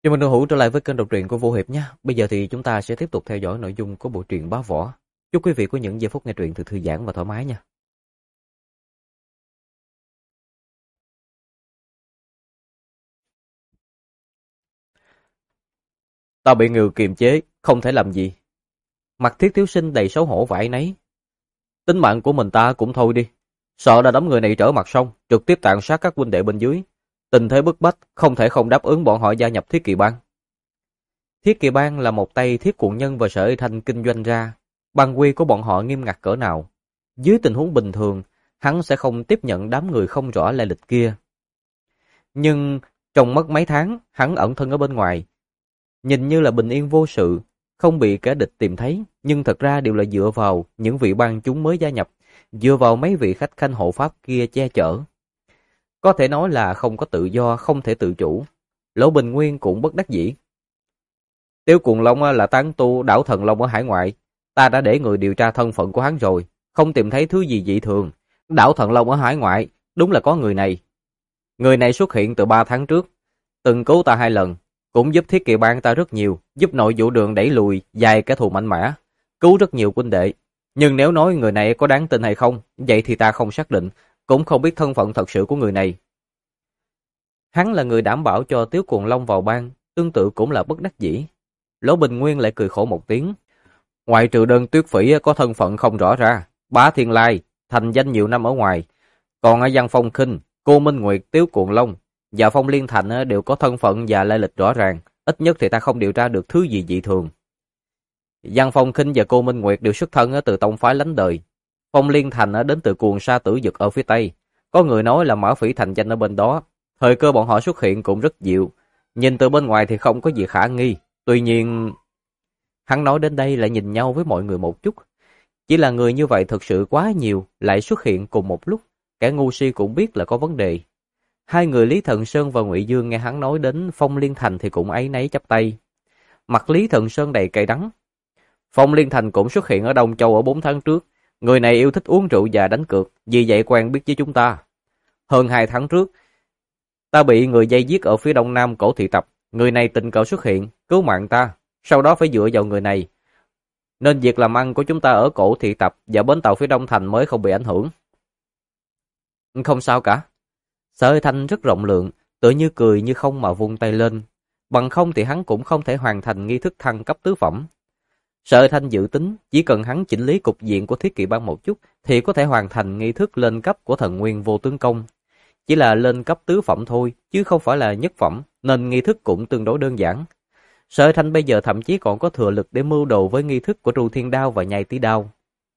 Chào mừng Hữu trở lại với kênh đọc truyện của Vô Hiệp nhé. Bây giờ thì chúng ta sẽ tiếp tục theo dõi nội dung của bộ truyện Bá Võ. Chúc quý vị có những giây phút nghe truyện thư giãn và thoải mái nha. Tao bị người kiềm chế, không thể làm gì. Mặt Thiết Thiếu Sinh đầy xấu hổ và áy náy. Tính mạng của mình ta cũng thôi đi. Sợ là đám người này trở mặt sông, trực tiếp tàn sát các huynh đệ bên dưới. Tình thế bức bách, không thể không đáp ứng bọn họ gia nhập Thiết Kỵ Bang. Thiết Kỵ Bang là một tay Thiết Cuồng Nhân và Sở Y Thanh kinh doanh ra. Bang quy của bọn họ nghiêm ngặt cỡ nào. Dưới tình huống bình thường, hắn sẽ không tiếp nhận đám người không rõ lai lịch kia. Nhưng trong mất mấy tháng, hắn ẩn thân ở bên ngoài. Nhìn như là bình yên vô sự, không bị kẻ địch tìm thấy, nhưng thật ra đều là dựa vào những vị bang chúng mới gia nhập, dựa vào mấy vị khách khanh hộ pháp kia che chở. Có thể nói là không có tự do, không thể tự chủ. Lỗ Bình Nguyên cũng bất đắc dĩ. Tiêu Cuồng Long là tán tu đảo Thần Long ở hải ngoại. Ta đã để người điều tra thân phận của hắn rồi, không tìm thấy thứ gì dị thường. Đảo Thần Long ở hải ngoại, đúng là có người này. Người này xuất hiện từ 3 tháng trước, từng cứu ta 2 lần, cũng giúp Thiết Kỵ Bang ta rất nhiều, giúp nội vụ đường đẩy lùi vài kẻ thù mạnh mẽ, cứu rất nhiều huynh đệ. Nhưng nếu nói người này có đáng tin hay không, vậy thì ta không xác định, cũng không biết thân phận thật sự của người này. Hắn là người đảm bảo cho Tiếu Cuồng Long vào bang, tương tự cũng là bất đắc dĩ. Lỗ Bình Nguyên lại cười khổ một tiếng. Ngoại trừ Đơn Tuyết Phỉ có thân phận không rõ ra, Bá Thiên Lai thành danh nhiều năm ở ngoài, còn ở Giang Phong Khinh, Cô Minh Nguyệt, Tiếu Cuồng Long và Phong Liên Thành đều có thân phận và lai lịch rõ ràng, ít nhất thì ta không điều tra được thứ gì dị thường. Giang Phong Khinh và Cô Minh Nguyệt đều xuất thân từ tông phái lánh đời. Phong Liên Thành đến từ Cuồng Sa Tử Dực ở phía Tây, có người nói là Mã Phỉ thành danh ở bên đó. Thời cơ bọn họ xuất hiện cũng rất dịu, nhìn từ bên ngoài thì không có gì khả nghi. Tuy nhiên, hắn nói đến đây lại nhìn nhau với mọi người một chút. Chỉ là người như vậy thực sự quá nhiều, lại xuất hiện cùng một lúc, kẻ ngu si cũng biết là có vấn đề. Hai người Lý Thần Sơn và Ngụy Dương nghe hắn nói đến Phong Liên Thành thì cũng áy náy chắp tay. Mặt Lý Thần Sơn đầy cay đắng. Phong Liên Thành cũng xuất hiện ở Đông Châu ở 4 tháng trước. Người này yêu thích uống rượu và đánh cược, vì vậy quen biết với chúng ta. Hơn 2 tháng trước, ta bị người dây giết ở phía đông nam Cổ Thị Tập. Người này tình cờ xuất hiện, cứu mạng ta. Sau đó phải dựa vào người này, nên việc làm ăn của chúng ta ở Cổ Thị Tập và bến tàu phía đông thành mới không bị ảnh hưởng. Không sao cả. Sở Y Thanh rất rộng lượng, tựa như cười như không mà vung tay lên. Bằng không thì hắn cũng không thể hoàn thành nghi thức thăng cấp tứ phẩm. Sở Y Thanh dự tính chỉ cần hắn chỉnh lý cục diện của Thiết Kỵ Bang một chút thì có thể hoàn thành nghi thức lên cấp của Thần Nguyên Vô Tướng Công. Chỉ là lên cấp tứ phẩm thôi, chứ không phải là nhất phẩm, nên nghi thức cũng tương đối đơn giản. Sở Y Thanh bây giờ thậm chí còn có thừa lực để mưu đồ với nghi thức của Tru Thiên Đao và Nhai Tí Đao.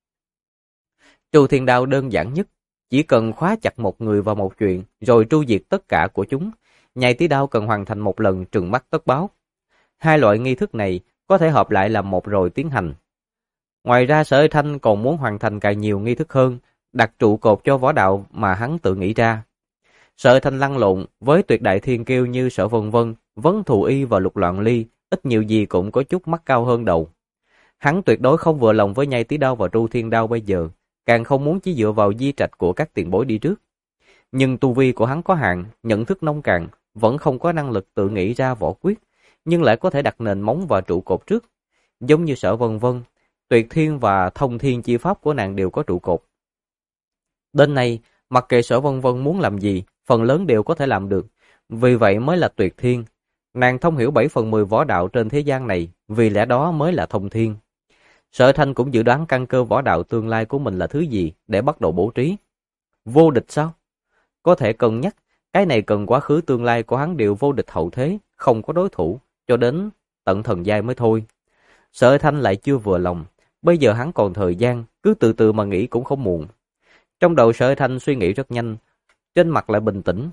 Tru Thiên Đao đơn giản nhất, chỉ cần khóa chặt một người vào một chuyện, rồi tru diệt tất cả của chúng. Nhai Tí Đao cần hoàn thành một lần trừng mắt tất báo. Hai loại nghi thức này có thể hợp lại làm một rồi tiến hành. Ngoài ra Sở Y Thanh còn muốn hoàn thành càng nhiều nghi thức hơn, đặt trụ cột cho võ đạo mà hắn tự nghĩ ra. Sở Y Thanh lăn lộn với tuyệt đại thiên kiêu như Sở Vân Vân, Vấn Thù Y và Lục Loạn Ly, ít nhiều gì cũng có chút mắt cao hơn đầu. Hắn tuyệt đối không vừa lòng với Nhai Tí Đao và Tru Thiên Đao bây giờ, càng không muốn chỉ dựa vào di trạch của các tiền bối đi trước. Nhưng tu vi của hắn có hạn, nhận thức nông cạn, vẫn không có năng lực tự nghĩ ra võ quyết, nhưng lại có thể đặt nền móng và trụ cột trước. Giống như Sở Vân Vân, Tuyệt Thiên và Thông Thiên chi pháp của nàng đều có trụ cột. Đến nay, mặc kệ Sở Vân Vân muốn làm gì, phần lớn đều có thể làm được, vì vậy mới là Tuyệt Thiên. Nàng thông hiểu 7/10 võ đạo trên thế gian này, vì lẽ đó mới là Thông Thiên. Sở Thanh cũng dự đoán căn cơ võ đạo tương lai của mình là thứ gì để bắt đầu bố trí. Vô địch sao? Có thể cân nhắc, cái này cần quá khứ tương lai của hắn đều vô địch hậu thế, không có đối thủ, cho đến tận thần giai mới thôi. Sở Thanh lại chưa vừa lòng, bây giờ hắn còn thời gian, cứ từ từ mà nghĩ cũng không muộn. Trong đầu Sở Thanh suy nghĩ rất nhanh, trên mặt lại bình tĩnh.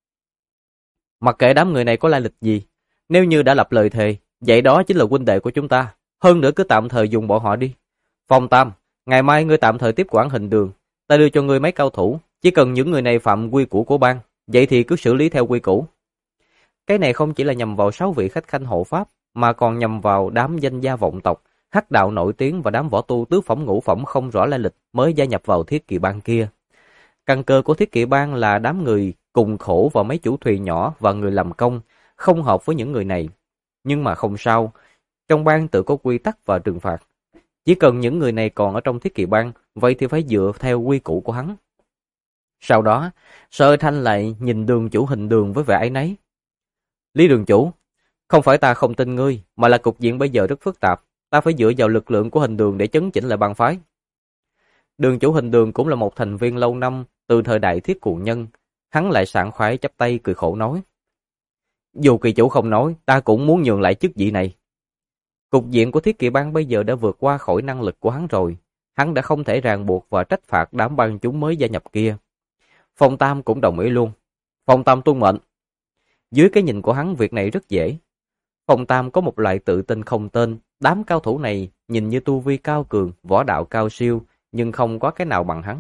Mặc kệ đám người này có lai lịch gì, nếu như đã lập lời thề, vậy đó chính là huynh đệ của chúng ta. Hơn nữa cứ tạm thời dùng bọn họ đi. Phong Tam, ngày mai ngươi tạm thời tiếp quản Hình Đường. Ta đưa cho ngươi mấy cao thủ. Chỉ cần những người này phạm quy củ của bang, vậy thì cứ xử lý theo quy củ. Cái này không chỉ là nhằm vào 6 vị khách khanh hộ pháp, mà còn nhằm vào đám danh gia vọng tộc, hắc đạo nổi tiếng và đám võ tu tứ phẩm ngũ phẩm không rõ lai lịch mới gia nhập vào Thiết Kỵ Bang kia. Căn cơ của Thiết Kỵ Bang là đám người cùng khổ và mấy chủ thuyền nhỏ và người làm công, không hợp với những người này. Nhưng mà không sao, trong bang tự có quy tắc và trừng phạt. Chỉ cần những người này còn ở trong thiết kỵ bang, vậy thì phải dựa theo quy củ của hắn. Sau đó, Sở Thanh lại nhìn Đường chủ Hình Đường với vẻ áy náy. Lý đường chủ, không phải ta không tin ngươi, mà là cục diện bây giờ rất phức tạp. Ta phải dựa vào lực lượng của Hình Đường để chấn chỉnh lại bang phái. Đường chủ Hình Đường cũng là một thành viên lâu năm từ thời đại Thiết Cụ Nhân. Hắn lại sảng khoái chắp tay cười khổ nói. Dù kỳ chủ không nói, ta cũng muốn nhường lại chức vị này. Cục diện của Thiết Kỵ bang bây giờ đã vượt qua khỏi năng lực của hắn rồi. Hắn đã không thể ràng buộc và trách phạt đám bang chúng mới gia nhập kia. Phong Tam cũng đồng ý luôn. Phong Tam tuân mệnh. Dưới cái nhìn của hắn việc này rất dễ. Phong Tam có một loại tự tin không tên. Đám cao thủ này nhìn như tu vi cao cường, võ đạo cao siêu, nhưng không có cái nào bằng hắn.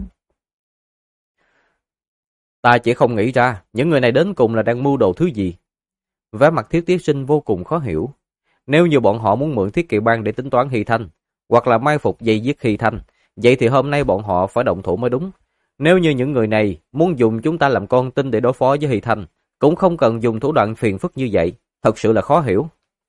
Ta chỉ không nghĩ ra những người này đến cùng là đang mưu đồ thứ gì. Vẻ mặt Thiết Tiết Sinh vô cùng khó hiểu. Nếu như bọn họ muốn mượn Thiết Kỵ bang để tính toán Hy Thanh, hoặc là mai phục dây giết Hy Thanh, vậy thì hôm nay bọn họ phải động thủ mới đúng. Nếu như những người này muốn dùng chúng ta làm con tin để đối phó với Hy Thanh, cũng không cần dùng thủ đoạn phiền phức như vậy, thật sự là khó hiểu.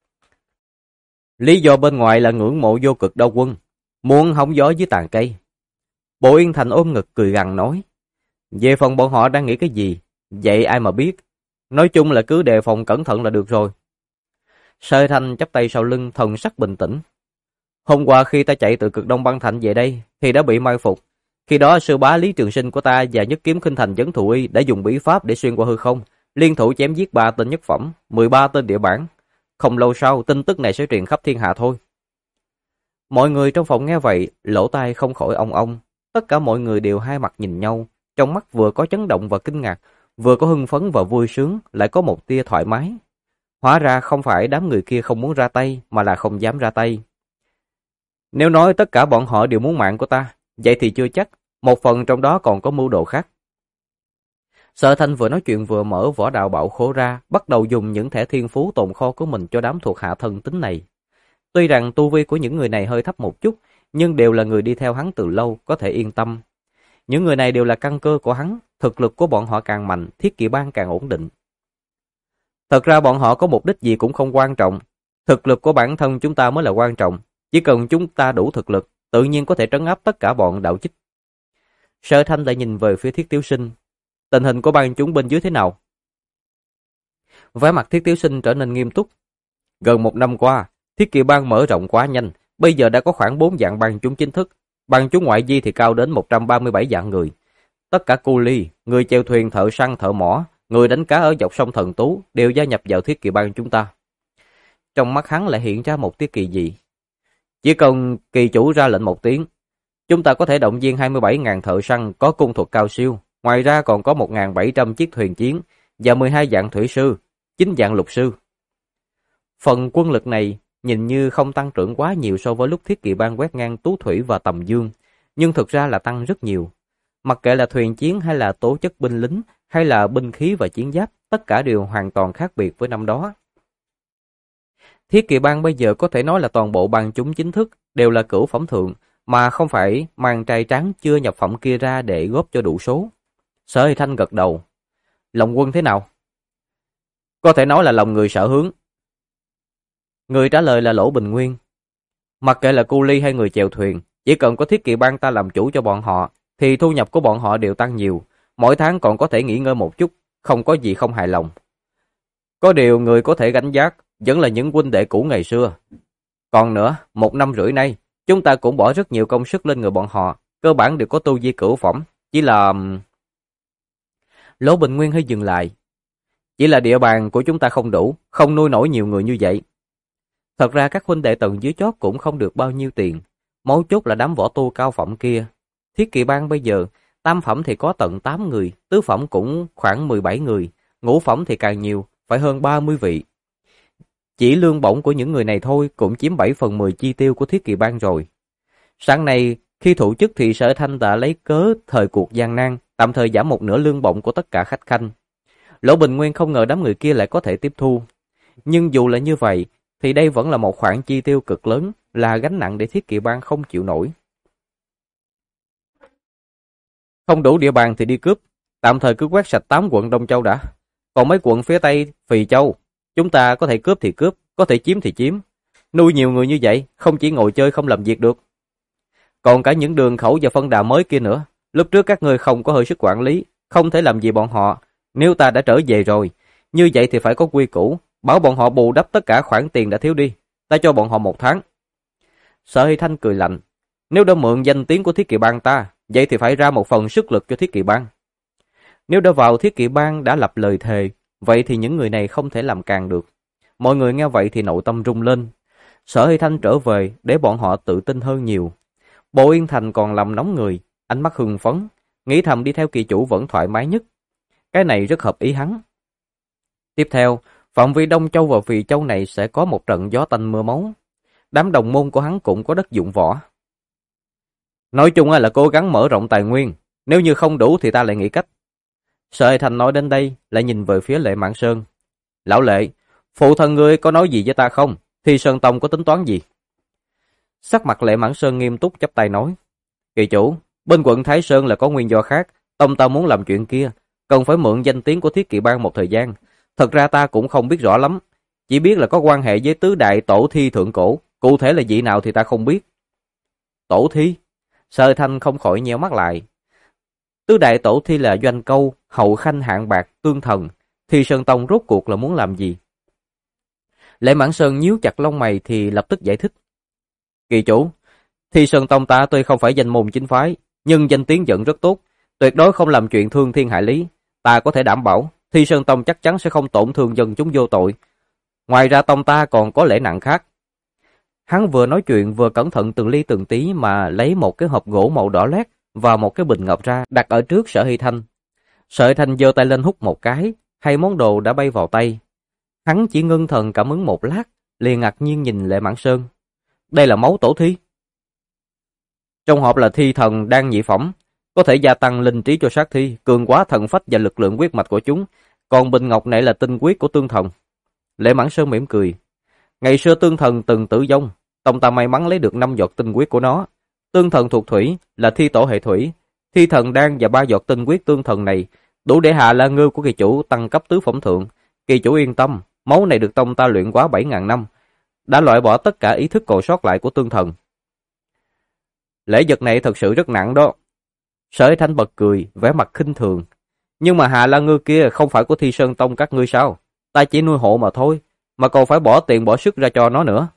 Lý do bên ngoài là ngưỡng mộ vô cực đao quân, muốn hóng gió dưới tàn cây. Bộ Yên Thành ôm ngực cười gằn nói, về phần bọn họ đang nghĩ cái gì, vậy ai mà biết. Nói chung là cứ đề phòng cẩn thận là được rồi. Sở Thanh chắp tay sau lưng, thần sắc bình tĩnh. Hôm qua khi ta chạy từ Cực Đông Băng Thành về đây thì đã bị mai phục. Khi đó sư bá Lý Trường Sinh của ta và Nhất Kiếm Khinh Thành Vấn Thụ Y đã dùng bí pháp để xuyên qua hư không, liên thủ chém giết 3 tên nhất phẩm, 13 tên địa bản. Không lâu sau, tin tức này sẽ truyền khắp thiên hạ thôi. Mọi người trong phòng nghe vậy, lỗ tai không khỏi ong ong. Tất cả mọi người đều hai mặt nhìn nhau, trong mắt vừa có chấn động và kinh ngạc, vừa có hưng phấn và vui sướng, lại có một tia thoải mái. Hóa ra không phải đám người kia không muốn ra tay, mà là không dám ra tay. Nếu nói tất cả bọn họ đều muốn mạng của ta, vậy thì chưa chắc, một phần trong đó còn có mưu đồ khác. Sở Thanh vừa nói chuyện vừa mở võ đạo bảo khố ra, bắt đầu dùng những thẻ thiên phú tồn kho của mình cho đám thuộc hạ thân tín này. Tuy rằng tu vi của những người này hơi thấp một chút, nhưng đều là người đi theo hắn từ lâu, có thể yên tâm. Những người này đều là căn cơ của hắn, thực lực của bọn họ càng mạnh, Thiết Kỵ bang càng ổn định. Thật ra bọn họ có mục đích gì cũng không quan trọng, thực lực của bản thân chúng ta mới là quan trọng, chỉ cần chúng ta đủ thực lực, tự nhiên có thể trấn áp tất cả bọn đạo chích. Sở Thanh lại nhìn về phía Thiết Tiếu Sinh, tình hình của bang chúng bên dưới thế nào? Vẻ mặt Thiết Tiếu Sinh trở nên nghiêm túc. Gần 1 năm qua, Thiết Kỵ bang mở rộng quá nhanh, bây giờ đã có khoảng 4 dạng bang chúng chính thức, bang chúng ngoại vi thì cao đến 137 dạng người. Tất cả cu ly, người chèo thuyền, thợ săn, thợ mỏ, người đánh cá ở dọc sông Thần Tú đều gia nhập vào Thiết Kỵ bang chúng ta. Trong mắt hắn lại hiện ra một tia kỳ dị. Chỉ cần kỳ chủ ra lệnh một tiếng, chúng ta có thể động viên 27.000 thợ săn có cung thuật cao siêu, ngoài ra còn có 1.700 chiếc thuyền chiến và 12 dạng thủy sư, 9 dạng lục sư. Phần quân lực này nhìn như không tăng trưởng quá nhiều so với lúc Thiết Kỵ bang quét ngang Tú Thủy và Tầm Dương, nhưng thực ra là tăng rất nhiều. Mặc kệ là thuyền chiến hay là tố chất binh lính, hay là binh khí và chiến giáp, tất cả đều hoàn toàn khác biệt với năm đó. Thiết Kỵ bang bây giờ có thể nói là toàn bộ bang chúng chính thức đều là cửu phẩm thượng, mà không phải mang trai trắng chưa nhập phẩm kia ra để góp cho đủ số. Sở Hy Thanh gật đầu. Lòng quân thế nào? Có thể nói là lòng người sở hướng. Người trả lời là Lỗ Bình Nguyên. Mặc kệ là cu ly hay người chèo thuyền, chỉ cần có Thiết Kỵ bang ta làm chủ cho bọn họ, thì thu nhập của bọn họ đều tăng nhiều, mỗi tháng còn có thể nghỉ ngơi một chút, không có gì không hài lòng. Có điều người có thể gánh vác vẫn là những huynh đệ cũ ngày xưa. Còn nữa, 1 năm rưỡi nay, chúng ta cũng bỏ rất nhiều công sức lên người bọn họ, cơ bản đều có tu vi cửu phẩm, chỉ là... Lỗ Bình Nguyên hơi dừng lại. Chỉ là địa bàn của chúng ta không đủ, không nuôi nổi nhiều người như vậy. Thật ra các huynh đệ tầng dưới chót cũng không được bao nhiêu tiền, mấu chốt là đám võ tu cao phẩm kia. Thiết Kỵ bang bây giờ, tam phẩm thì có tận 8 người, tứ phẩm cũng khoảng 17 người, ngũ phẩm thì càng nhiều, phải hơn 30 vị. Chỉ lương bổng của những người này thôi cũng chiếm 7/10 chi tiêu của Thiết Kỵ bang rồi. Sáng nay, khi thụ chức thì Sở Thanh đã lấy cớ thời cuộc gian nan, tạm thời giảm một nửa lương bổng của tất cả khách khanh. Lỗ Bình Nguyên không ngờ đám người kia lại có thể tiếp thu. Nhưng dù là như vậy, thì đây vẫn là một khoản chi tiêu cực lớn, là gánh nặng để Thiết Kỵ bang không chịu nổi. Không đủ địa bàn thì đi cướp, tạm thời cứ quét sạch 8 quận Đông Châu đã. Còn mấy quận phía Tây, Phì Châu, chúng ta có thể cướp thì cướp, có thể chiếm thì chiếm. Nuôi nhiều người như vậy, không chỉ ngồi chơi không làm việc được. Còn cả những đường khẩu và phân đà mới kia nữa, lúc trước các ngươi không có hơi sức quản lý, không thể làm gì bọn họ. Nếu ta đã trở về rồi, như vậy thì phải có quy củ, bảo bọn họ bù đắp tất cả khoản tiền đã thiếu đi. Ta cho bọn họ 1 tháng. Sở Hy Thanh cười lạnh. Nếu đã mượn danh tiếng của Thiết Kỵ Bang ta, vậy thì phải ra một phần sức lực cho Thiết Kỵ Bang. Nếu đã vào Thiết Kỵ Bang đã lập lời thề, vậy thì những người này không thể làm càng được. Mọi người nghe vậy thì nội tâm rung lên. Sở Hy Thanh trở về để bọn họ tự tin hơn nhiều. Bộ Yên Thành còn làm nóng người, ánh mắt hưng phấn, nghĩ thầm đi theo kỳ chủ vẫn thoải mái nhất. Cái này rất hợp ý hắn. Tiếp theo, phạm vi Đông Châu và Phì Châu này sẽ có một trận gió tanh mưa máu. Đám đồng môn của hắn cũng có đất dụng võ. Nói chung là cố gắng mở rộng tài nguyên, nếu như không đủ thì ta lại nghĩ cách. Sở Hy Thành nói đến đây, lại nhìn về phía Lệ Mãn Sơn. Lão Lệ, phụ thân ngươi có nói gì với ta không? Thi Sơn Tông có tính toán gì? Sắc mặt Lệ Mãn Sơn nghiêm túc chắp tay nói. Kỳ chủ, bên quận Thái Sơn là có nguyên do khác, tông ta muốn làm chuyện kia, cần phải mượn danh tiếng của Thiết Kỵ Bang một thời gian. Thật ra ta cũng không biết rõ lắm, chỉ biết là có quan hệ với tứ đại tổ thi thượng cổ, cụ thể là vị nào thì ta không biết. Tổ thi? Sở Thanh không khỏi nheo mắt lại. Tứ đại tổ thi là Doanh Câu, Hậu Khanh, Hạng Bạc, Tương Thần, Thi Sơn Tông rốt cuộc là muốn làm gì? Lệ Mãn Sơn nhíu chặt lông mày thì lập tức giải thích. Kỳ chủ, Thi Sơn Tông ta tuy không phải danh môn chính phái, nhưng danh tiếng vẫn rất tốt, tuyệt đối không làm chuyện thương thiên hại lý. Ta có thể đảm bảo, Thi Sơn Tông chắc chắn sẽ không tổn thương dân chúng vô tội. Ngoài ra tông ta còn có lễ nặng khác. Hắn vừa nói chuyện vừa cẩn thận từng ly từng tí mà lấy một cái hộp gỗ màu đỏ loét và một cái bình ngọc ra đặt ở trước Sở Hy Thanh. Sở Hy Thanh giơ tay lên hút một cái, hai món đồ đã bay vào tay. Hắn chỉ ngưng thần cảm ứng một lát, liền ngạc nhiên nhìn Lệ Mãn Sơn. Đây là máu tổ thi. Trong hộp là thi thần đan nhị phẩm, có thể gia tăng linh trí cho sát thi, cường hóa thần phách và lực lượng huyết mạch của chúng. Còn bình ngọc này là tinh huyết của tương thần. Lệ Mãn Sơn mỉm cười. Ngày xưa tương thần từng tử vong, tông ta may mắn lấy được 5 giọt tinh huyết của nó. Tương thần thuộc thủy, là thi tổ hệ thủy. Thi thần đan và 3 giọt tinh huyết tương thần này đủ để hạ La Ngư của kỳ chủ tăng cấp tứ phẩm thượng. Kỳ chủ yên tâm, máu này được tông ta luyện quá 7.000 năm, đã loại bỏ tất cả ý thức còn sót lại của tương thần. Lễ vật này thật sự rất nặng đó. Sở Hy Thanh bật cười, vẻ mặt khinh thường. Nhưng mà Hạ La Ngư kia không phải của Thi Sơn Tông các ngươi sao? Ta chỉ nuôi hộ mà thôi, mà còn phải bỏ tiền bỏ sức ra cho nó nữa.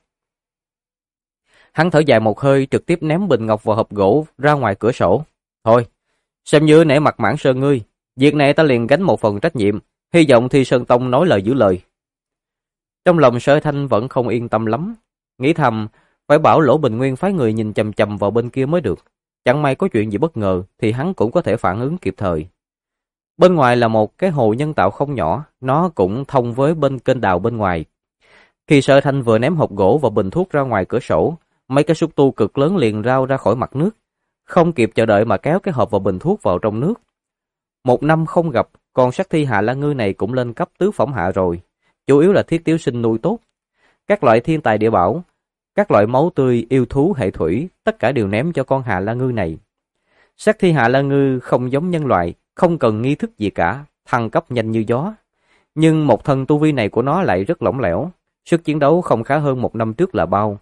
Hắn thở dài một hơi, trực tiếp ném bình ngọc vào hộp gỗ ra ngoài cửa sổ. Thôi, xem như nể mặt Mãn Sơn ngươi, việc này ta liền gánh một phần trách nhiệm, hy vọng Thi Sơn Tông nói lời giữ lời. Trong lòng Sở Thanh vẫn không yên tâm lắm, nghĩ thầm phải bảo Lỗ Bình Nguyên phái người nhìn chằm chằm vào bên kia mới được. Chẳng may có chuyện gì bất ngờ thì hắn cũng có thể phản ứng kịp thời. Bên ngoài là một cái hồ nhân tạo không nhỏ, nó cũng thông với bên kênh đào bên ngoài. Khi Sở Thanh vừa ném hộp gỗ và bình thuốc ra ngoài cửa sổ, mấy cái xúc tu cực lớn liền rao ra khỏi mặt nước, không kịp chờ đợi mà kéo cái hộp và bình thuốc vào trong nước. 1 năm không gặp, con sát thi Hạ La Ngư này cũng lên cấp tứ phẩm hạ rồi, chủ yếu là Thiết Tiếu Sinh nuôi tốt. Các loại thiên tài địa bảo, các loại máu tươi, yêu thú hệ thủy, tất cả đều ném cho con Hạ La Ngư này. Sát thi Hạ La Ngư không giống nhân loại, không cần nghi thức gì cả, thăng cấp nhanh như gió. Nhưng một thân tu vi này của nó lại rất lỏng lẻo, sức chiến đấu không khá hơn 1 năm trước là bao.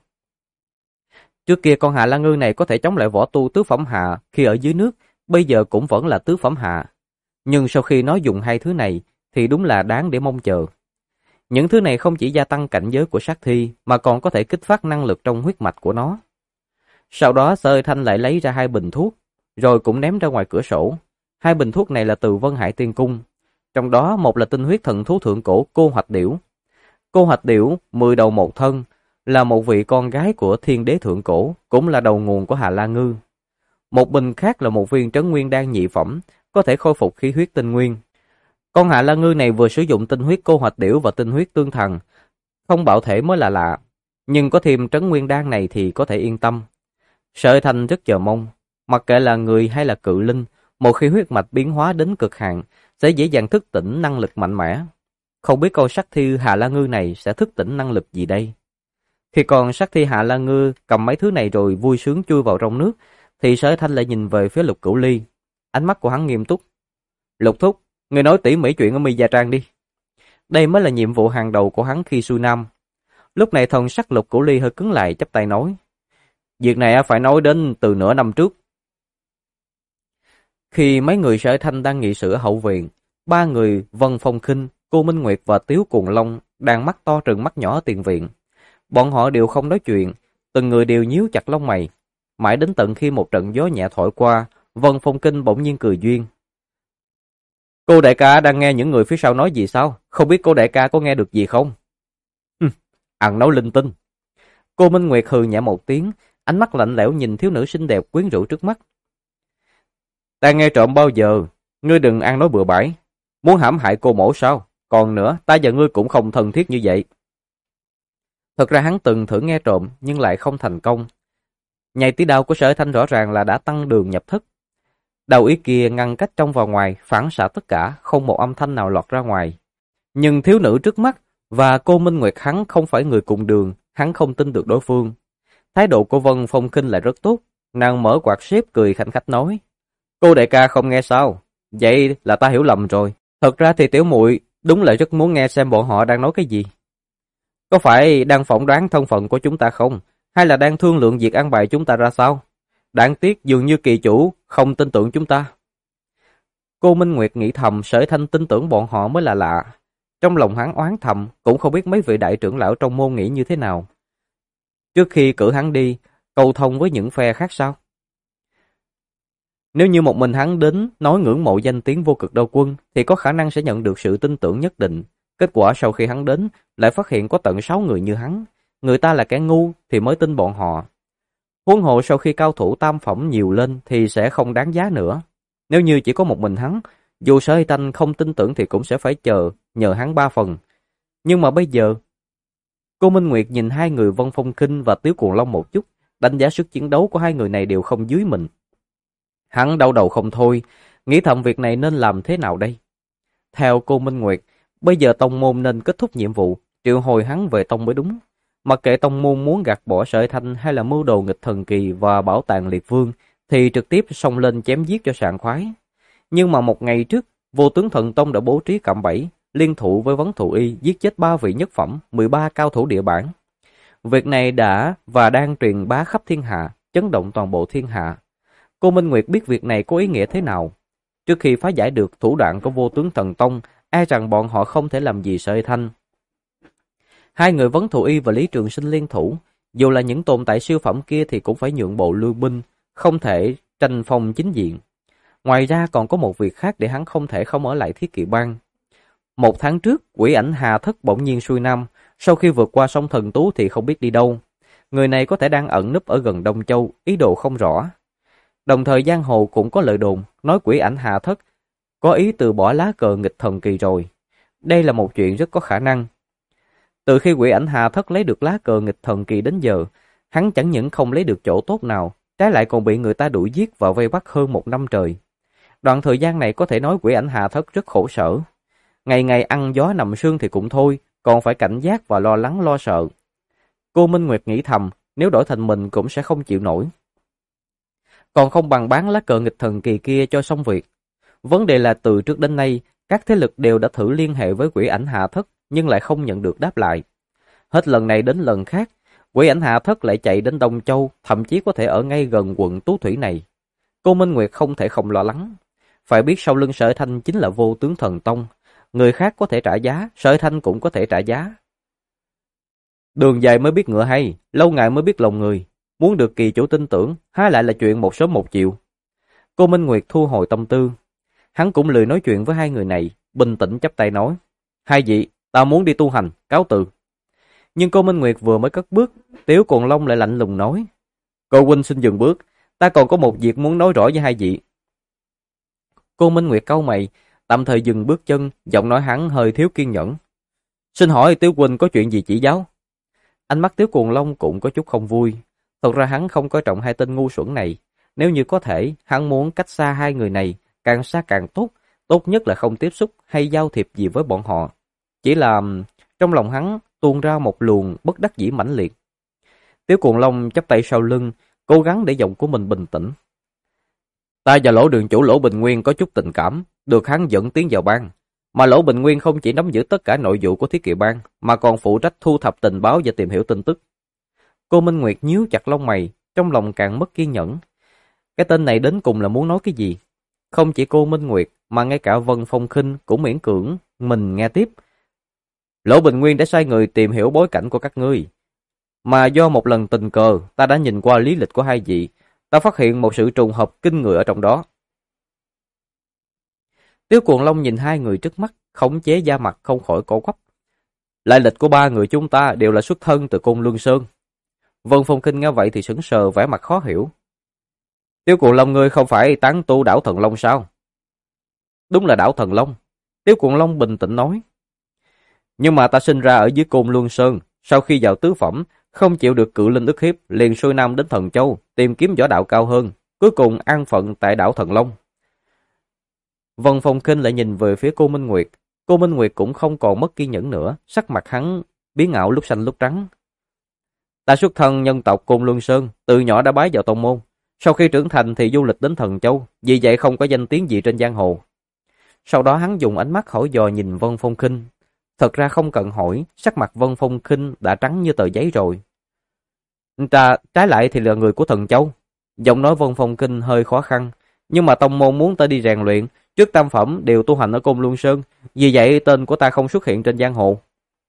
Trước kia con Hạ La Ngư này có thể chống lại võ tu tứ phẩm hạ khi ở dưới nước, bây giờ cũng vẫn là tứ phẩm hạ. Nhưng sau khi nó dùng hai thứ này thì đúng là đáng để mong chờ. Những thứ này không chỉ gia tăng cảnh giới của sát thi mà còn có thể kích phát năng lực trong huyết mạch của nó. Sau đó Sở Thanh lại lấy ra 2 bình thuốc, rồi cũng ném ra ngoài cửa sổ. 2 bình thuốc này là từ Vân Hải Tiên Cung. Trong đó một là tinh huyết thần thú thượng cổ Cô Hoạch Điểu. Cô Hoạch Điểu 10 đầu một thân, là một vị con gái của thiên đế thượng cổ, cũng là đầu nguồn của Hạ La Ngư. Một bình khác là một viên trấn nguyên đan nhị phẩm, có thể khôi phục khí huyết tinh nguyên. Con Hạ La Ngư này vừa sử dụng tinh huyết Cô Hoạch Điểu và tinh huyết tương thần, không bạo thể mới là lạ, nhưng có thêm trấn nguyên đan này thì có thể yên tâm. Sở Thanh rất chờ mong, mặc kệ là người hay là cự linh, một khi huyết mạch biến hóa đến cực hạn, sẽ dễ dàng thức tỉnh năng lực mạnh mẽ. Không biết con sát thi Hạ La Ngư này sẽ thức tỉnh năng lực gì đây? Khi còn sát thi Hạ La Ngư cầm mấy thứ này rồi vui sướng chui vào trong nước, thì Sở Thanh lại nhìn về phía Lục Cửu Ly. Ánh mắt của hắn nghiêm túc. Lục thúc, người nói tỉ mỉ chuyện ở Mi Gia Trang đi. Đây mới là nhiệm vụ hàng đầu của hắn khi xuôi nam. Lúc này thần sắc Lục Cửu Ly hơi cứng lại, chắp tay nói: "Việc này phải nói đến từ nửa năm trước." Khi mấy người Sở Thanh đang nghị sự ở hậu viện, ba người Vân Phong Khinh, Cô Minh Nguyệt và Tiếu Cuồng Long đang mắt to trừng mắt nhỏ ở tiền viện. Bọn họ đều không nói chuyện, từng người đều nhíu chặt lông mày. Mãi đến tận khi một trận gió nhẹ thổi qua, Vân Phong Kinh bỗng nhiên cười duyên. "Cô đại ca đang nghe những người phía sau nói gì sao? Không biết cô đại ca có nghe được gì không?" Ăn nói linh tinh." Cô Minh Nguyệt hừ nhẹ một tiếng, ánh mắt lạnh lẽo nhìn thiếu nữ xinh đẹp quyến rũ trước mắt. "Ta nghe trộm bao giờ? Ngươi đừng ăn nói bừa bãi. Muốn hãm hại cô mẫu sao? Còn nữa, ta và ngươi cũng không thân thiết như vậy." Thật ra hắn từng thử nghe trộm nhưng lại không thành công. Nhai tí đao của Sở Thanh rõ ràng là đã tăng đường nhập thất. Đầu ý kia ngăn cách trong và ngoài, phản xạ tất cả, không một âm thanh nào lọt ra ngoài. Nhưng thiếu nữ trước mắt và cô Minh Nguyệt hắn không phải người cùng đường, hắn không tin được đối phương. Thái độ của Vân Phong Kinh lại rất tốt, nàng mở quạt xếp cười khanh khách nói: "Cô đại ca không nghe sao? Vậy là ta hiểu lầm rồi. Thật ra thì tiểu muội đúng là rất muốn nghe xem bọn họ đang nói cái gì. Có phải đang phỏng đoán thân phận của chúng ta không? Hay là đang thương lượng việc ăn bài chúng ta ra sao? Đáng tiếc dường như kỳ chủ không tin tưởng chúng ta." Cô Minh Nguyệt nghĩ thầm Sở Thanh tin tưởng bọn họ mới là lạ. Trong lòng hắn oán thầm, cũng không biết mấy vị đại trưởng lão trong môn nghĩ như thế nào. Trước khi cử hắn đi, cầu thông với những phe khác sao? Nếu như một mình hắn đến nói ngưỡng mộ danh tiếng Vô Cực Đao Quân thì có khả năng sẽ nhận được sự tin tưởng nhất định. Kết quả sau khi hắn đến lại phát hiện có tận 6 người như hắn. Người ta là kẻ ngu thì mới tin bọn họ. Huống hồ sau khi cao thủ tam phẩm nhiều lên thì sẽ không đáng giá nữa. Nếu như chỉ có một mình hắn, dù Sở Thanh không tin tưởng thì cũng sẽ phải nhờ hắn 3 phần. Nhưng mà bây giờ, cô Minh Nguyệt nhìn hai người Vân Phong Kinh và Tiếu Cuồng Long một chút, đánh giá sức chiến đấu của hai người này đều không dưới mình. Hắn đau đầu không thôi, nghĩ thầm việc này nên làm thế nào đây? Theo cô Minh Nguyệt, bây giờ tông môn nên kết thúc nhiệm vụ, triệu hồi hắn về tông mới đúng. Mặc kệ tông môn muốn gạt bỏ Sở Thanh hay là mưu đồ nghịch thần kỳ và bảo tàng liệt vương, thì trực tiếp xông lên chém giết cho sảng khoái. Nhưng mà một ngày trước, Vô Tướng Thần Tông đã bố trí cạm bẫy, liên thủ với Vấn Thụ Y giết chết 3 vị nhất phẩm, 13 cao thủ địa bản. Việc này đã và đang truyền bá khắp thiên hạ, chấn động toàn bộ thiên hạ. Cô Minh Nguyệt biết việc này có ý nghĩa thế nào. Trước khi phá giải được thủ đoạn của Vô Tướng Thần Tông, e rằng bọn họ không thể làm gì Sở Thanh. Hai người Vấn Thụ Y và Lý Trường Sinh liên thủ, dù là những tồn tại siêu phẩm kia thì cũng phải nhượng bộ lui binh, không thể tranh phong chính diện. Ngoài ra còn có một việc khác để hắn không thể không ở lại Thiết Kỵ Bang. 1 tháng trước, Quỷ Ảnh Hà Thất bỗng nhiên xuôi nam, sau khi vượt qua sông Thần Tú thì không biết đi đâu. Người này có thể đang ẩn núp ở gần Đông Châu, ý đồ không rõ. Đồng thời giang hồ cũng có lời đồn nói Quỷ Ảnh Hà Thất có ý từ bỏ lá cờ nghịch thần kỳ rồi. Đây là một chuyện rất có khả năng. Từ khi Quỷ Ảnh Hà Thất lấy được lá cờ nghịch thần kỳ đến giờ, hắn chẳng những không lấy được chỗ tốt nào, trái lại còn bị người ta đuổi giết và vây bắt hơn 1 năm trời. Đoạn thời gian này có thể nói Quỷ Ảnh Hà Thất rất khổ sở. Ngày ngày ăn gió nằm sương thì cũng thôi, còn phải cảnh giác và lo lắng lo sợ. Cô Minh Nguyệt nghĩ thầm, nếu đổi thành mình cũng sẽ không chịu nổi. Còn không bằng bán lá cờ nghịch thần kỳ kia cho xong việc. Vấn đề là từ trước đến nay, các thế lực đều đã thử liên hệ với Quỷ Ảnh Hà Thất nhưng lại không nhận được đáp lại. Hết lần này đến lần khác, Quỷ Ảnh Hạ Thất lại chạy đến Đông Châu, thậm chí có thể ở ngay gần quận Tú Thủy này. Cô Minh Nguyệt không thể không lo lắng. Phải biết sau lưng Sở Thanh chính là Vô Tướng Thần Tông. Người khác có thể trả giá, Sở Thanh cũng có thể trả giá. Đường dài mới biết ngựa hay, lâu ngày mới biết lòng người. Muốn được kỳ chủ tin tưởng, há lại là chuyện một sớm một chiều. Cô Minh Nguyệt thu hồi tâm tư. Hắn cũng lười nói chuyện với hai người này, bình tĩnh chắp tay nói: "Hai vị, ta muốn đi tu hành, cáo từ." Nhưng cô Minh Nguyệt vừa mới cất bước, Tiếu Cuồng Long lại lạnh lùng nói: "Cô huynh xin dừng bước, ta còn có một việc muốn nói rõ với hai vị." Cô Minh Nguyệt cau mày, tạm thời dừng bước chân, giọng nói hắn hơi thiếu kiên nhẫn: "Xin hỏi Tiếu huynh có chuyện gì chỉ giáo?" Ánh mắt Tiếu Cuồng Long cũng có chút không vui. Thật ra hắn không coi trọng hai tên ngu xuẩn này. Nếu như có thể, hắn muốn cách xa hai người này, càng xa càng tốt. Tốt nhất là không tiếp xúc hay giao thiệp gì với bọn họ. Chỉ là trong lòng hắn tuôn ra một luồng bất đắc dĩ mãnh liệt. Tiếu Cuồng Long chắp tay sau lưng, cố gắng để giọng của mình bình tĩnh. "Ta và Lỗ đường chủ Lỗ Bình Nguyên có chút tình cảm, được hắn dẫn tiến vào bang. Mà Lỗ Bình Nguyên không chỉ nắm giữ tất cả nội vụ của Thiết Kỵ Bang, mà còn phụ trách thu thập tình báo và tìm hiểu tin tức. Cô Minh Nguyệt nhíu chặt lông mày, trong lòng càng mất kiên nhẫn. Cái tên này đến cùng là muốn nói cái gì? Không chỉ cô Minh Nguyệt, mà ngay cả Vân Phong Khinh cũng miễn cưỡng mình nghe tiếp. Lỗ Bình Nguyên đã sai người tìm hiểu bối cảnh của các ngươi. Mà do một lần tình cờ, ta đã nhìn qua lý lịch của hai vị, ta phát hiện một sự trùng hợp kinh người ở trong đó. Tiêu Cuồng Long nhìn hai người trước mắt, khống chế da mặt không khỏi cổ quắp. Lai lịch của ba người chúng ta đều là xuất thân từ Côn Luân Sơn. Vân Phong Khinh nghe vậy thì sững sờ, vẻ mặt khó hiểu. Tiêu Cuồng Long, ngươi không phải tán tu đảo Thần Long sao? Đúng là đảo Thần Long. Tiêu Cuồng Long bình tĩnh nói. Nhưng mà ta sinh ra ở dưới Côn Luân Sơn, sau khi vào tứ phẩm, không chịu được cự linh ức hiếp, liền xuôi nam đến Thần Châu, tìm kiếm võ đạo cao hơn, cuối cùng an phận tại đảo Thần Long. Vân Phong Khinh lại nhìn về phía cô Minh Nguyệt. Cô Minh Nguyệt cũng không còn mất kiên nhẫn nữa, sắc mặt hắn biến ảo lúc xanh lúc trắng. Ta xuất thân nhân tộc Côn Luân Sơn, từ nhỏ đã bái vào tông môn. Sau khi trưởng thành thì du lịch đến Thần Châu, vì vậy không có danh tiếng gì trên giang hồ. Sau đó hắn dùng ánh mắt hỏi dò nhìn Vân Phong Khinh. Thật ra không cần hỏi, sắc mặt Vân Phong Khinh đã trắng như tờ giấy rồi. Trái lại thì là người của Thần Châu. Giọng nói Vân Phong Khinh hơi khó khăn, nhưng mà tông môn muốn ta đi rèn luyện, trước tam phẩm đều tu hành ở Côn Luân Sơn, vì vậy tên của ta không xuất hiện trên giang hồ.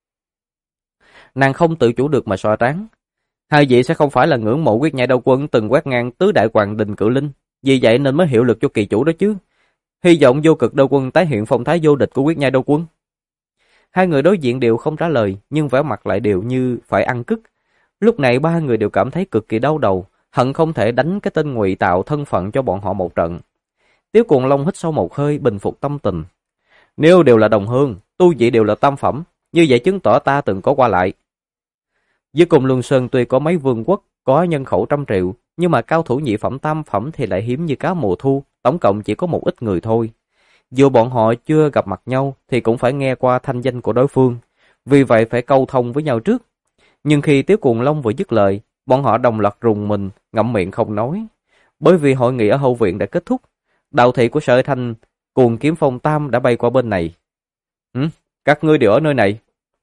Nàng không tự chủ được mà xoa trán. Hai vị sẽ không phải là ngưỡng mộ Quyết Nhai Đao Quân từng quét ngang tứ đại hoàng đình cự linh, vì vậy nên mới hiệu lực cho kỳ chủ đó chứ. Hy vọng Vô Cực Đao Quân tái hiện phong thái vô địch của Quyết Nhai Đao Quân. Hai người đối diện đều không trả lời, nhưng vẻ mặt lại đều như phải ăn cứt. Lúc này ba người đều cảm thấy cực kỳ đau đầu, hận không thể đánh cái tên ngụy tạo thân phận cho bọn họ một trận. Tiếu Cuồng Long hít sâu một hơi, bình phục tâm tình. Nếu đều là đồng hương, tu vị đều là tam phẩm, như vậy chứng tỏ ta từng có qua lại. Dưới Côn Luân Sơn tuy có mấy vương quốc, có nhân khẩu trăm triệu, nhưng mà cao thủ nhị phẩm tam phẩm thì lại hiếm như cá mùa thu, tổng cộng chỉ có một ít người thôi. Dù bọn họ chưa gặp mặt nhau thì cũng phải nghe qua thanh danh của đối phương, vì vậy phải câu thông với nhau trước. Nhưng khi Tiếu Cuồng Long vừa dứt lời, bọn họ đồng loạt rùng mình, ngậm miệng không nói. Bởi vì hội nghị ở hậu viện đã kết thúc, đạo thị của Sở Thanh cùng Kiếm Phong Tam đã bay qua bên này. Các ngươi đều ở nơi này.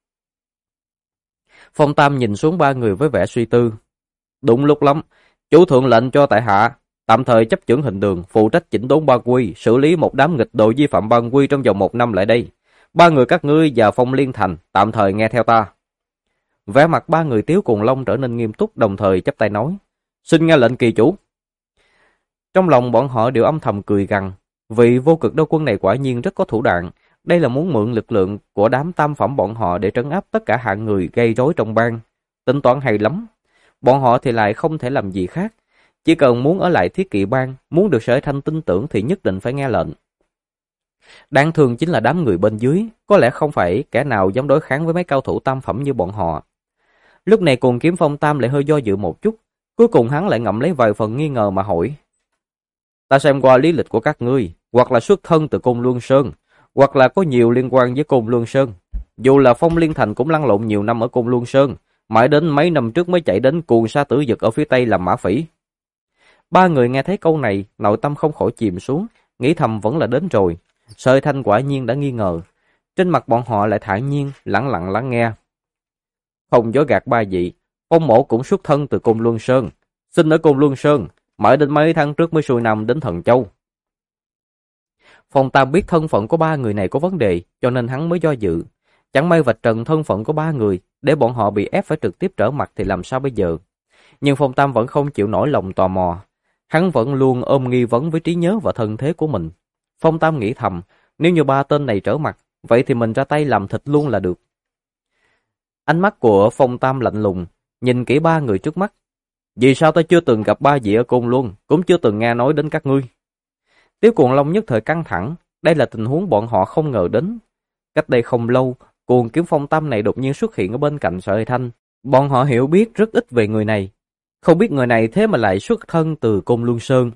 Phong Tam nhìn xuống ba người với vẻ suy tư. Đúng lúc lắm, chủ thượng lệnh cho tại hạ tạm thời chấp chưởng hình đường, phụ trách chỉnh đốn ba quy, xử lý một đám nghịch đồ vi phạm ban quy trong vòng 1 năm lại đây. Ba người các ngươi và Phong Liên Thành tạm thời nghe theo ta. Vẻ mặt ba người Tiếu Cuồng Long trở nên nghiêm túc, đồng thời chắp tay nói: Xin nghe lệnh kỳ chủ. Trong lòng bọn họ đều âm thầm cười gằn, vị Vô Cực Đao Quân này quả nhiên rất có thủ đoạn. Đây là muốn mượn lực lượng của đám tam phẩm bọn họ để trấn áp tất cả hạng người gây rối trong bang. Tính toán hay lắm. Bọn họ thì lại không thể làm gì khác. Chỉ cần muốn ở lại Thiết Kỵ Bang, muốn được Sở Thanh tin tưởng thì nhất định phải nghe lệnh. Đáng thương chính là đám người bên dưới, có lẽ không phải kẻ nào dám đối kháng với mấy cao thủ tam phẩm như bọn họ. Lúc này Cuồng Kiếm Phong Tam lại hơi do dự một chút, cuối cùng hắn lại ngậm lấy vài phần nghi ngờ mà hỏi: Ta xem qua lý lịch của các ngươi, hoặc là xuất thân từ Côn Luân Sơn, hoặc là có nhiều liên quan với Côn Luân Sơn. Dù là Phong Liên Thành cũng lăn lộn nhiều năm ở Côn Luân Sơn, mãi đến mấy năm trước mới chạy đến Cuồng Sa Tử Dực ở phía tây làm mã phỉ. Ba người nghe thấy câu này, nội tâm không khỏi chìm xuống, nghĩ thầm vẫn là đến rồi. Sở Thanh quả nhiên đã nghi ngờ. Trên mặt bọn họ lại thản nhiên, lẳng lặng lắng nghe. Không dối gạt ba vị, Phong mỗ cũng xuất thân từ Côn Luân Sơn, sinh ở Côn Luân Sơn, mãi đến mấy tháng trước mới xuôi nam đến Thần Châu. Phong Tam biết thân phận của ba người này có vấn đề, cho nên hắn mới do dự. Chẳng may vạch trần thân phận của ba người, để bọn họ bị ép phải trực tiếp trở mặt thì làm sao bây giờ? Nhưng Phong Tam vẫn không chịu nổi lòng tò mò. Hắn vẫn luôn ôm nghi vấn với trí nhớ và thân thế của mình. Phong Tam nghĩ thầm, nếu như ba tên này trở mặt, vậy thì mình ra tay làm thịt luôn là được. Ánh mắt của Phong Tam lạnh lùng, nhìn kỹ ba người trước mắt. Vì sao ta chưa từng gặp ba vị ở Côn Luân, cũng chưa từng nghe nói đến các ngươi? Tiếu Cuồng Long nhất thời căng thẳng, đây là tình huống bọn họ không ngờ đến. Cách đây không lâu, Cuồng Kiếm Phong Tam này đột nhiên xuất hiện ở bên cạnh Sở Thanh. Bọn họ hiểu biết rất ít về người này, không biết người này thế mà lại xuất thân từ Côn Luân Sơn.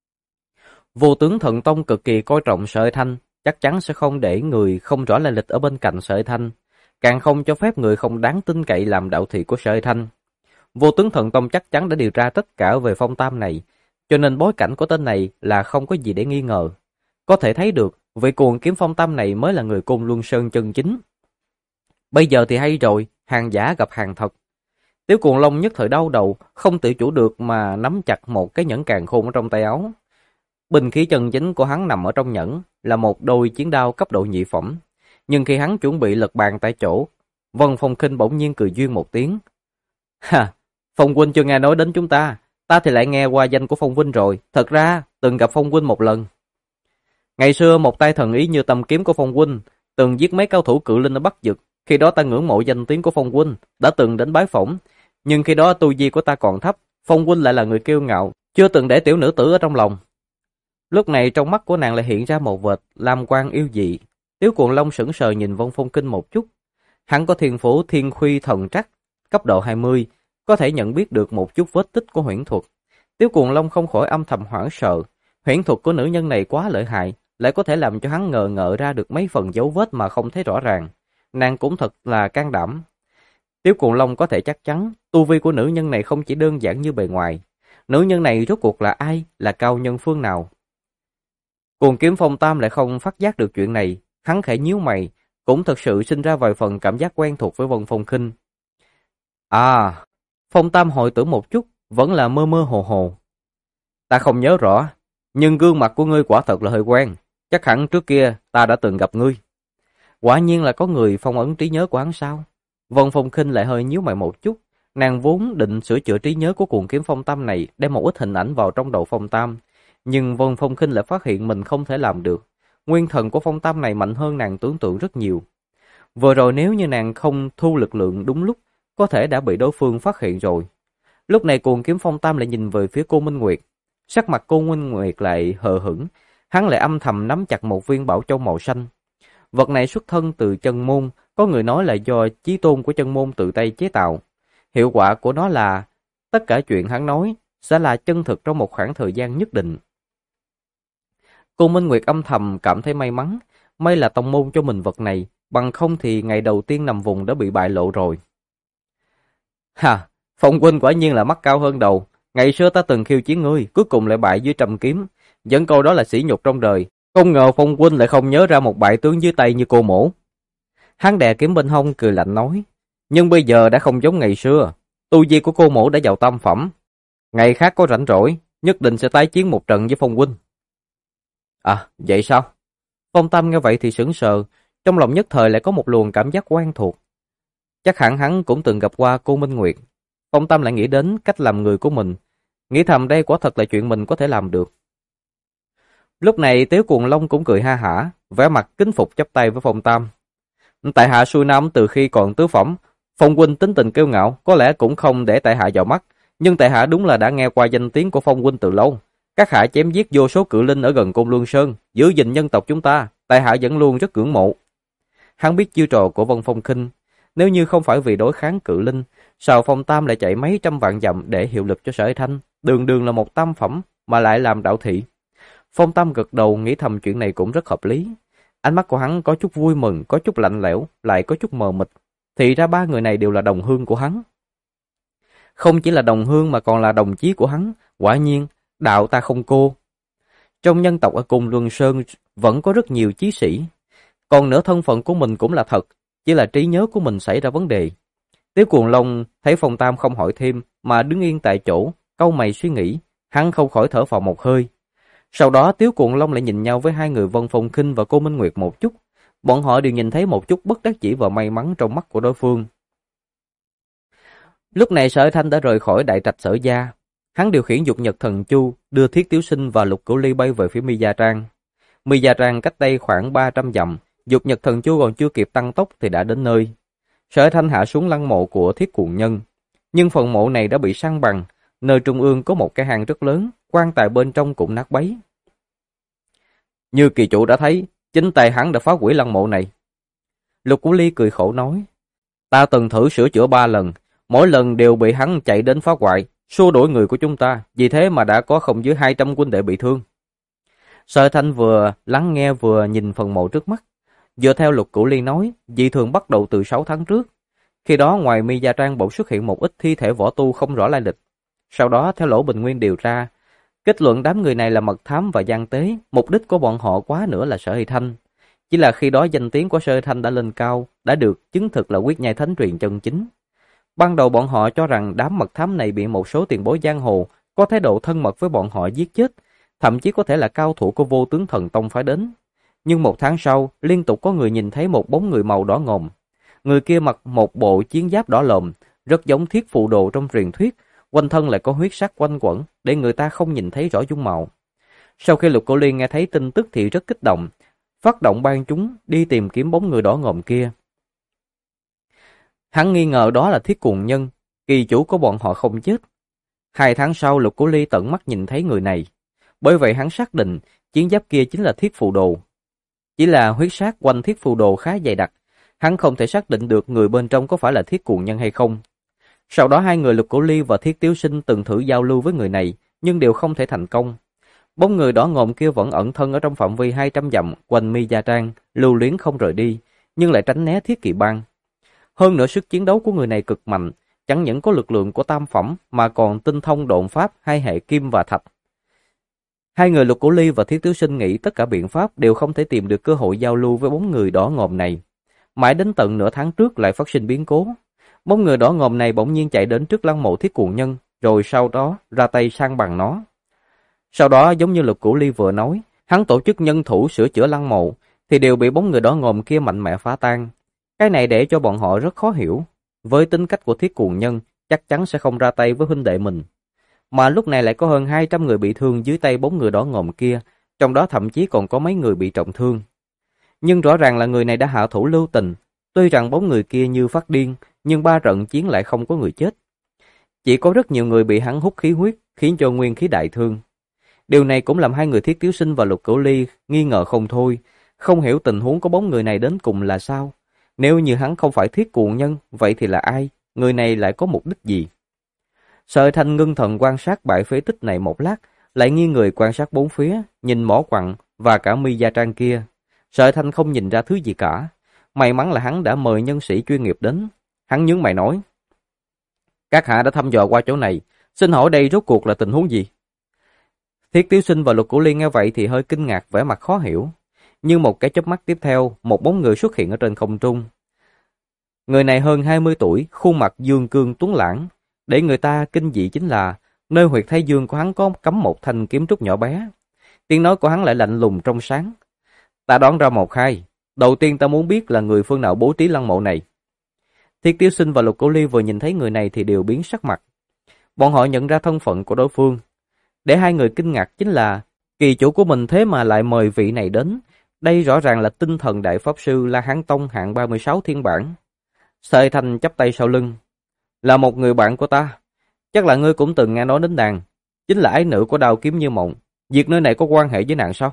Vô Tướng Thần Tông cực kỳ coi trọng Sở Thanh, chắc chắn sẽ không để người không rõ lai lịch ở bên cạnh Sở Thanh, càng không cho phép người không đáng tin cậy làm đạo thị của Sở Thanh. Vô Tướng Thần Tông chắc chắn đã điều tra tất cả về Phong Tam này, cho nên bối cảnh của tên này là không có gì để nghi ngờ. Có thể thấy được, vị cuồng kiếm phong tam này mới là người Côn Luân Sơn chân chính. Bây giờ thì hay rồi, hàng giả gặp hàng thật. Tiếu Cuồng Long nhất thời đau đầu, không tự chủ được mà nắm chặt một cái nhẫn càn khôn ở trong tay áo. Binh khí chân chính của hắn nằm ở trong nhẫn, là một đôi chiến đao cấp độ nhị phẩm. Nhưng khi hắn chuẩn bị lật bàn tại chỗ, Vân Phong Khinh bỗng nhiên cười duyên một tiếng. Ha, Phong huynh chưa nghe nói đến chúng ta thì lại nghe qua danh của Phong huynh rồi, thật ra từng gặp Phong huynh một lần. Ngày xưa một tay thần ý như tầm kiếm của Phong huynh, từng giết mấy cao thủ cự linh ở Bắc Dực, khi đó ta ngưỡng mộ danh tiếng của Phong huynh, đã từng đến bái phỏng, nhưng khi đó tu vi của ta còn thấp, Phong huynh lại là người kiêu ngạo, chưa từng để tiểu nữ tử ở trong lòng. Lúc này trong mắt của nàng lại hiện ra một vệt lam quang yêu dị. Tiếu Cuồng Long sững sờ nhìn Vân Phong Kinh một chút. Hắn có thiên phú thiên khuy thần trắc, cấp độ 20, có thể nhận biết được một chút vết tích của huyễn thuật. Tiếu Cuồng Long không khỏi âm thầm hoảng sợ. Huyễn thuật của nữ nhân này quá lợi hại, lại có thể làm cho hắn ngờ ngợ ra được mấy phần dấu vết mà không thấy rõ ràng. Nàng cũng thật là can đảm. Tiếu Cuồng Long có thể chắc chắn, tu vi của nữ nhân này không chỉ đơn giản như bề ngoài. Nữ nhân này rốt cuộc là ai, là cao nhân phương nào? Cuồng kiếm Phong Tam lại không phát giác được chuyện này, hắn khẽ nhíu mày, cũng thật sự sinh ra vài phần cảm giác quen thuộc với Vân Phong Khinh. À, Phong Tam hồi tưởng một chút, vẫn là mơ mơ hồ hồ. Ta không nhớ rõ, nhưng gương mặt của ngươi quả thật là hơi quen, chắc hẳn trước kia ta đã từng gặp ngươi. Quả nhiên là có người phong ấn trí nhớ của hắn sao? Vân Phong Khinh lại hơi nhíu mày một chút, nàng vốn định sửa chữa trí nhớ của cuồng kiếm Phong Tam này, đem một ít hình ảnh vào trong đầu Phong Tam, nhưng Vân Phong Khinh lại phát hiện mình không thể làm được. Nguyên thần của Phong Tam này mạnh hơn nàng tưởng tượng rất nhiều. Vừa rồi nếu như nàng không thu lực lượng đúng lúc, có thể đã bị đối phương phát hiện rồi. Lúc này cuồng kiếm Phong Tam lại nhìn về phía cô Minh Nguyệt. Sắc mặt cô Minh Nguyệt lại hờ hững, hắn lại âm thầm nắm chặt một viên bảo châu màu xanh. Vật này xuất thân từ chân môn, có người nói là do chí tôn của chân môn tự tay chế tạo. Hiệu quả của nó là tất cả chuyện hắn nói sẽ là chân thực trong một khoảng thời gian nhất định. Cô Minh Nguyệt âm thầm cảm thấy may mắn, may là tông môn cho mình vật này, bằng không thì ngày đầu tiên nằm vùng đã bị bại lộ rồi. Ha, Phong huynh quả nhiên là mắt cao hơn đầu, ngày xưa ta từng khiêu chiến ngươi, cuối cùng lại bại dưới trầm kiếm, vẫn câu đó là sỉ nhục trong đời, không ngờ Phong huynh lại không nhớ ra một bại tướng dưới tay như cô mổ. Hắn đè kiếm bên hông cười lạnh nói, nhưng bây giờ đã không giống ngày xưa, tu vi của cô mổ đã vào tam phẩm, ngày khác có rảnh rỗi, nhất định sẽ tái chiến một trận với Phong huynh. À, vậy sao? Phong Tam nghe vậy thì sững sờ, trong lòng nhất thời lại có một luồng cảm giác quen thuộc. Chắc hẳn hắn cũng từng gặp qua cô Minh Nguyệt. Phong Tam lại nghĩ đến cách làm người của mình, nghĩ thầm đây quả thật là chuyện mình có thể làm được. Lúc này Tiếu Cuồng Long cũng cười ha hả, vẻ mặt kính phục chắp tay với Phong Tam. Tại hạ xuôi nam từ khi còn tứ phẩm, Phong huynh tính tình kiêu ngạo, có lẽ cũng không để tại hạ vào mắt, nhưng tại hạ đúng là đã nghe qua danh tiếng của Phong huynh từ lâu. Các hạ chém giết vô số cự linh ở gần Côn Luân Sơn, giữ gìn nhân tộc chúng ta, tại hạ vẫn luôn rất ngưỡng mộ. Hắn biết chiêu trò của Vân Phong Khinh, nếu như không phải vì đối kháng cự linh, sao Phong Tam lại chạy mấy trăm vạn dặm để hiệu lực cho Sở Thanh, đường đường là một tam phẩm mà lại làm đạo thị. Phong Tam gật đầu nghĩ thầm chuyện này cũng rất hợp lý. Ánh mắt của hắn có chút vui mừng, có chút lạnh lẽo, lại có chút mờ mịt. Thì ra ba người này đều là đồng hương của hắn. Không chỉ là đồng hương mà còn là đồng chí của hắn, quả nhiên đạo ta không cô. Trong nhân tộc ở Côn Luân Sơn vẫn có rất nhiều chí sĩ. Còn nữa thân phận của mình cũng là thật, chỉ là trí nhớ của mình xảy ra vấn đề. Tiếu Cuồng Long thấy Phong Tam không hỏi thêm mà đứng yên tại chỗ, cau mày suy nghĩ, hắn không khỏi thở phào một hơi. Sau đó Tiếu Cuồng Long lại nhìn nhau với hai người Vân Phong Khinh và cô Minh Nguyệt một chút. Bọn họ đều nhìn thấy một chút bất đắc dĩ và may mắn trong mắt của đối phương. Lúc này Sở Thanh đã rời khỏi đại trạch Sở gia. Hắn điều khiển dục nhật thần chu, đưa Thiết Tiếu Sinh và Lục Cửu Ly bay về phía Mi Gia Trang. Mi Gia Trang cách đây khoảng 300 dặm, dục nhật thần chu còn chưa kịp tăng tốc thì đã đến nơi. Sở Thanh hạ xuống lăng mộ của Thiết Cuồng Nhân, nhưng phần mộ này đã bị san bằng, nơi trung ương có một cái hang rất lớn, quan tài bên trong cũng nát bấy. Như kỳ chủ đã thấy, chính tay hắn đã phá hủy lăng mộ này. Lục Cửu Ly cười khổ nói, ta từng thử sửa chữa 3 lần, mỗi lần đều bị hắn chạy đến phá hoại, xua đuổi người của chúng ta, vì thế mà đã có không dưới 200 huynh đệ bị thương. Sở Thanh vừa lắng nghe vừa nhìn phần mộ trước mắt. Dựa theo Lục Cửu Ly nói, dị thường bắt đầu từ 6 tháng trước. Khi đó ngoài Mi Gia Trang bỗng xuất hiện một ít thi thể võ tu không rõ lai lịch. Sau đó theo Lỗ Bình Nguyên điều tra, Kết luận đám người này là mật thám và gian tế, mục đích của bọn họ quá nữa là Sở Hy Thanh. Chỉ là khi đó danh tiếng của Sở Hy Thanh đã lên cao, đã được chứng thực là huyết nhai thánh truyền chân chính. Ban đầu bọn họ cho rằng đám mật thám này bị một số tiền bối giang hồ có thái độ thân mật với bọn họ giết chết, thậm chí có thể là cao thủ của Vô Tướng Thần Tông phái đến. Nhưng 1 tháng sau, liên tục có người nhìn thấy một bóng người màu đỏ ngòm. Người kia mặc một bộ chiến giáp đỏ lòm, rất giống Thiết Phù Đồ trong truyền thuyết, quanh thân lại có huyết sắc quanh quẩn để người ta không nhìn thấy rõ dung mạo. Sau khi Lục Cổ Ly nghe thấy tin tức thì rất kích động, phát động ban chúng đi tìm kiếm bóng người đỏ ngòm kia. Hắn nghi ngờ đó là Thiết Cuồng Nhân, kỳ chủ của bọn họ không chết. 2 tháng sau Lục Cổ Ly tận mắt nhìn thấy người này, bởi vậy hắn xác định chiến giáp kia chính là Thiết Phù Đồ. Chỉ là huyết sắc quanh Thiết Phù Đồ khá dày đặc, hắn không thể xác định được người bên trong có phải là Thiết Cuồng Nhân hay không. Sau đó hai người Lục Cổ Ly và Thiết Tiếu Sinh từng thử giao lưu với người này, nhưng đều không thể thành công. Bóng người đỏ ngòm kia vẫn ẩn thân ở trong phạm vi 200 dặm quanh Mi Gia Trang, lưu luyến không rời đi, nhưng lại tránh né Thiết Kỵ Bang. Hơn nữa sức chiến đấu của người này cực mạnh, chẳng những có lực lượng của tam phẩm mà còn tinh thông độn pháp hai hệ kim và thạch. Hai người Lục Cổ Ly và Thiết Tiếu Sinh nghĩ tất cả biện pháp đều không thể tìm được cơ hội giao lưu với bóng người đỏ ngòm này. Mãi đến tận nửa tháng trước lại phát sinh biến cố. Bóng người đỏ ngòm này bỗng nhiên chạy đến trước lăng mộ Thiết Cuồng Nhân, rồi sau đó ra tay san bằng nó. Sau đó giống như Lục Cổ Ly vừa nói, hắn tổ chức nhân thủ sửa chữa lăng mộ, thì đều bị bóng người đỏ ngòm kia mạnh mẽ phá tan. Cái này để cho bọn họ rất khó hiểu. Với tính cách của Thiết Cuồng Nhân, chắc chắn sẽ không ra tay với huynh đệ mình. Mà lúc này lại có hơn 200 người bị thương dưới tay bóng người đỏ ngòm kia, trong đó thậm chí còn có mấy người bị trọng thương. Nhưng rõ ràng là người này đã hạ thủ lưu tình. Tuy rằng bóng người kia như phát điên, nhưng 3 trận chiến lại không có người chết. Chỉ có rất nhiều người bị hắn hút khí huyết, khiến cho nguyên khí đại thương. Điều này cũng làm hai người Thiết Tiếu Sinh và Lục Cổ Ly nghi ngờ không thôi, không hiểu tình huống của bóng người này đến cùng là sao. Nếu như hắn không phải Thiết Cuồng Nhân, vậy thì là ai? Người này lại có mục đích gì? Sở Thanh ngưng thần quan sát bãi phế tích này một lát, lại nghiêng người quan sát bốn phía, nhìn mỏ quặng và cả Mi Gia Trang kia. Sở Thanh không nhìn ra thứ gì cả. May mắn là hắn đã mời nhân sĩ chuyên nghiệp đến. Hắn nhướng mày nói: "Các hạ đã thăm dò qua chỗ này, xin hỏi đây rốt cuộc là tình huống gì?" Thiết Tiếu Sinh và Lục Cổ Ly nghe vậy thì hơi kinh ngạc, vẻ mặt khó hiểu. Nhưng một cái chớp mắt tiếp theo, một bóng người xuất hiện ở trên không trung. Người này hơn 20 tuổi, khuôn mặt dương cương tuấn lãng. Để người ta kinh dị chính là nơi huyệt thái dương của hắn có cắm một thanh kiếm trúc nhỏ bé. Tiếng nói của hắn lại lạnh lùng trong sáng. "Ta đoán ra một hai. Đầu tiên ta muốn biết là người phương nào bố trí lăng mộ này." Thiết Tiếu Sinh và Lục Cổ Ly vừa nhìn thấy người này thì đều biến sắc mặt. Bọn họ nhận ra thân phận của đối phương. Để hai người kinh ngạc chính là kỳ chủ của mình thế mà lại mời vị này đến. Đây rõ ràng là tinh thần đại pháp sư La Hán Tông hạng 36 thiên bản. Sợi Thành chắp tay sau lưng. "Là một người bạn của ta. Chắc là ngươi cũng từng nghe nói đến nàng. Chính là ái nữ của Đao Kiếm Như Mộng. Việc nơi này có quan hệ với nàng sao?"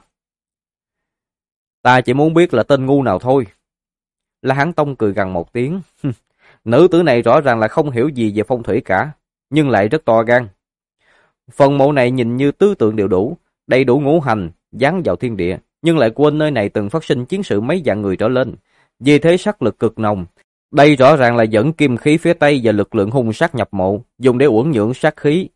"Ta chỉ muốn biết là tên ngu nào thôi." La Hán Tông cười gằn một tiếng. "Nữ tử này rõ ràng là không hiểu gì về phong thủy cả, nhưng lại rất to gan. Phần mộ này nhìn như tứ tượng đều đủ, đầy đủ ngũ hành, dán vào thiên địa, nhưng lại quên nơi này từng phát sinh chiến sự mấy vạn người trở lên, vì thế sắc lực cực nồng. Đây rõ ràng là dẫn kim khí phía Tây và lực lượng hung sát nhập mộ, dùng để uẩn nhưỡng sát khí.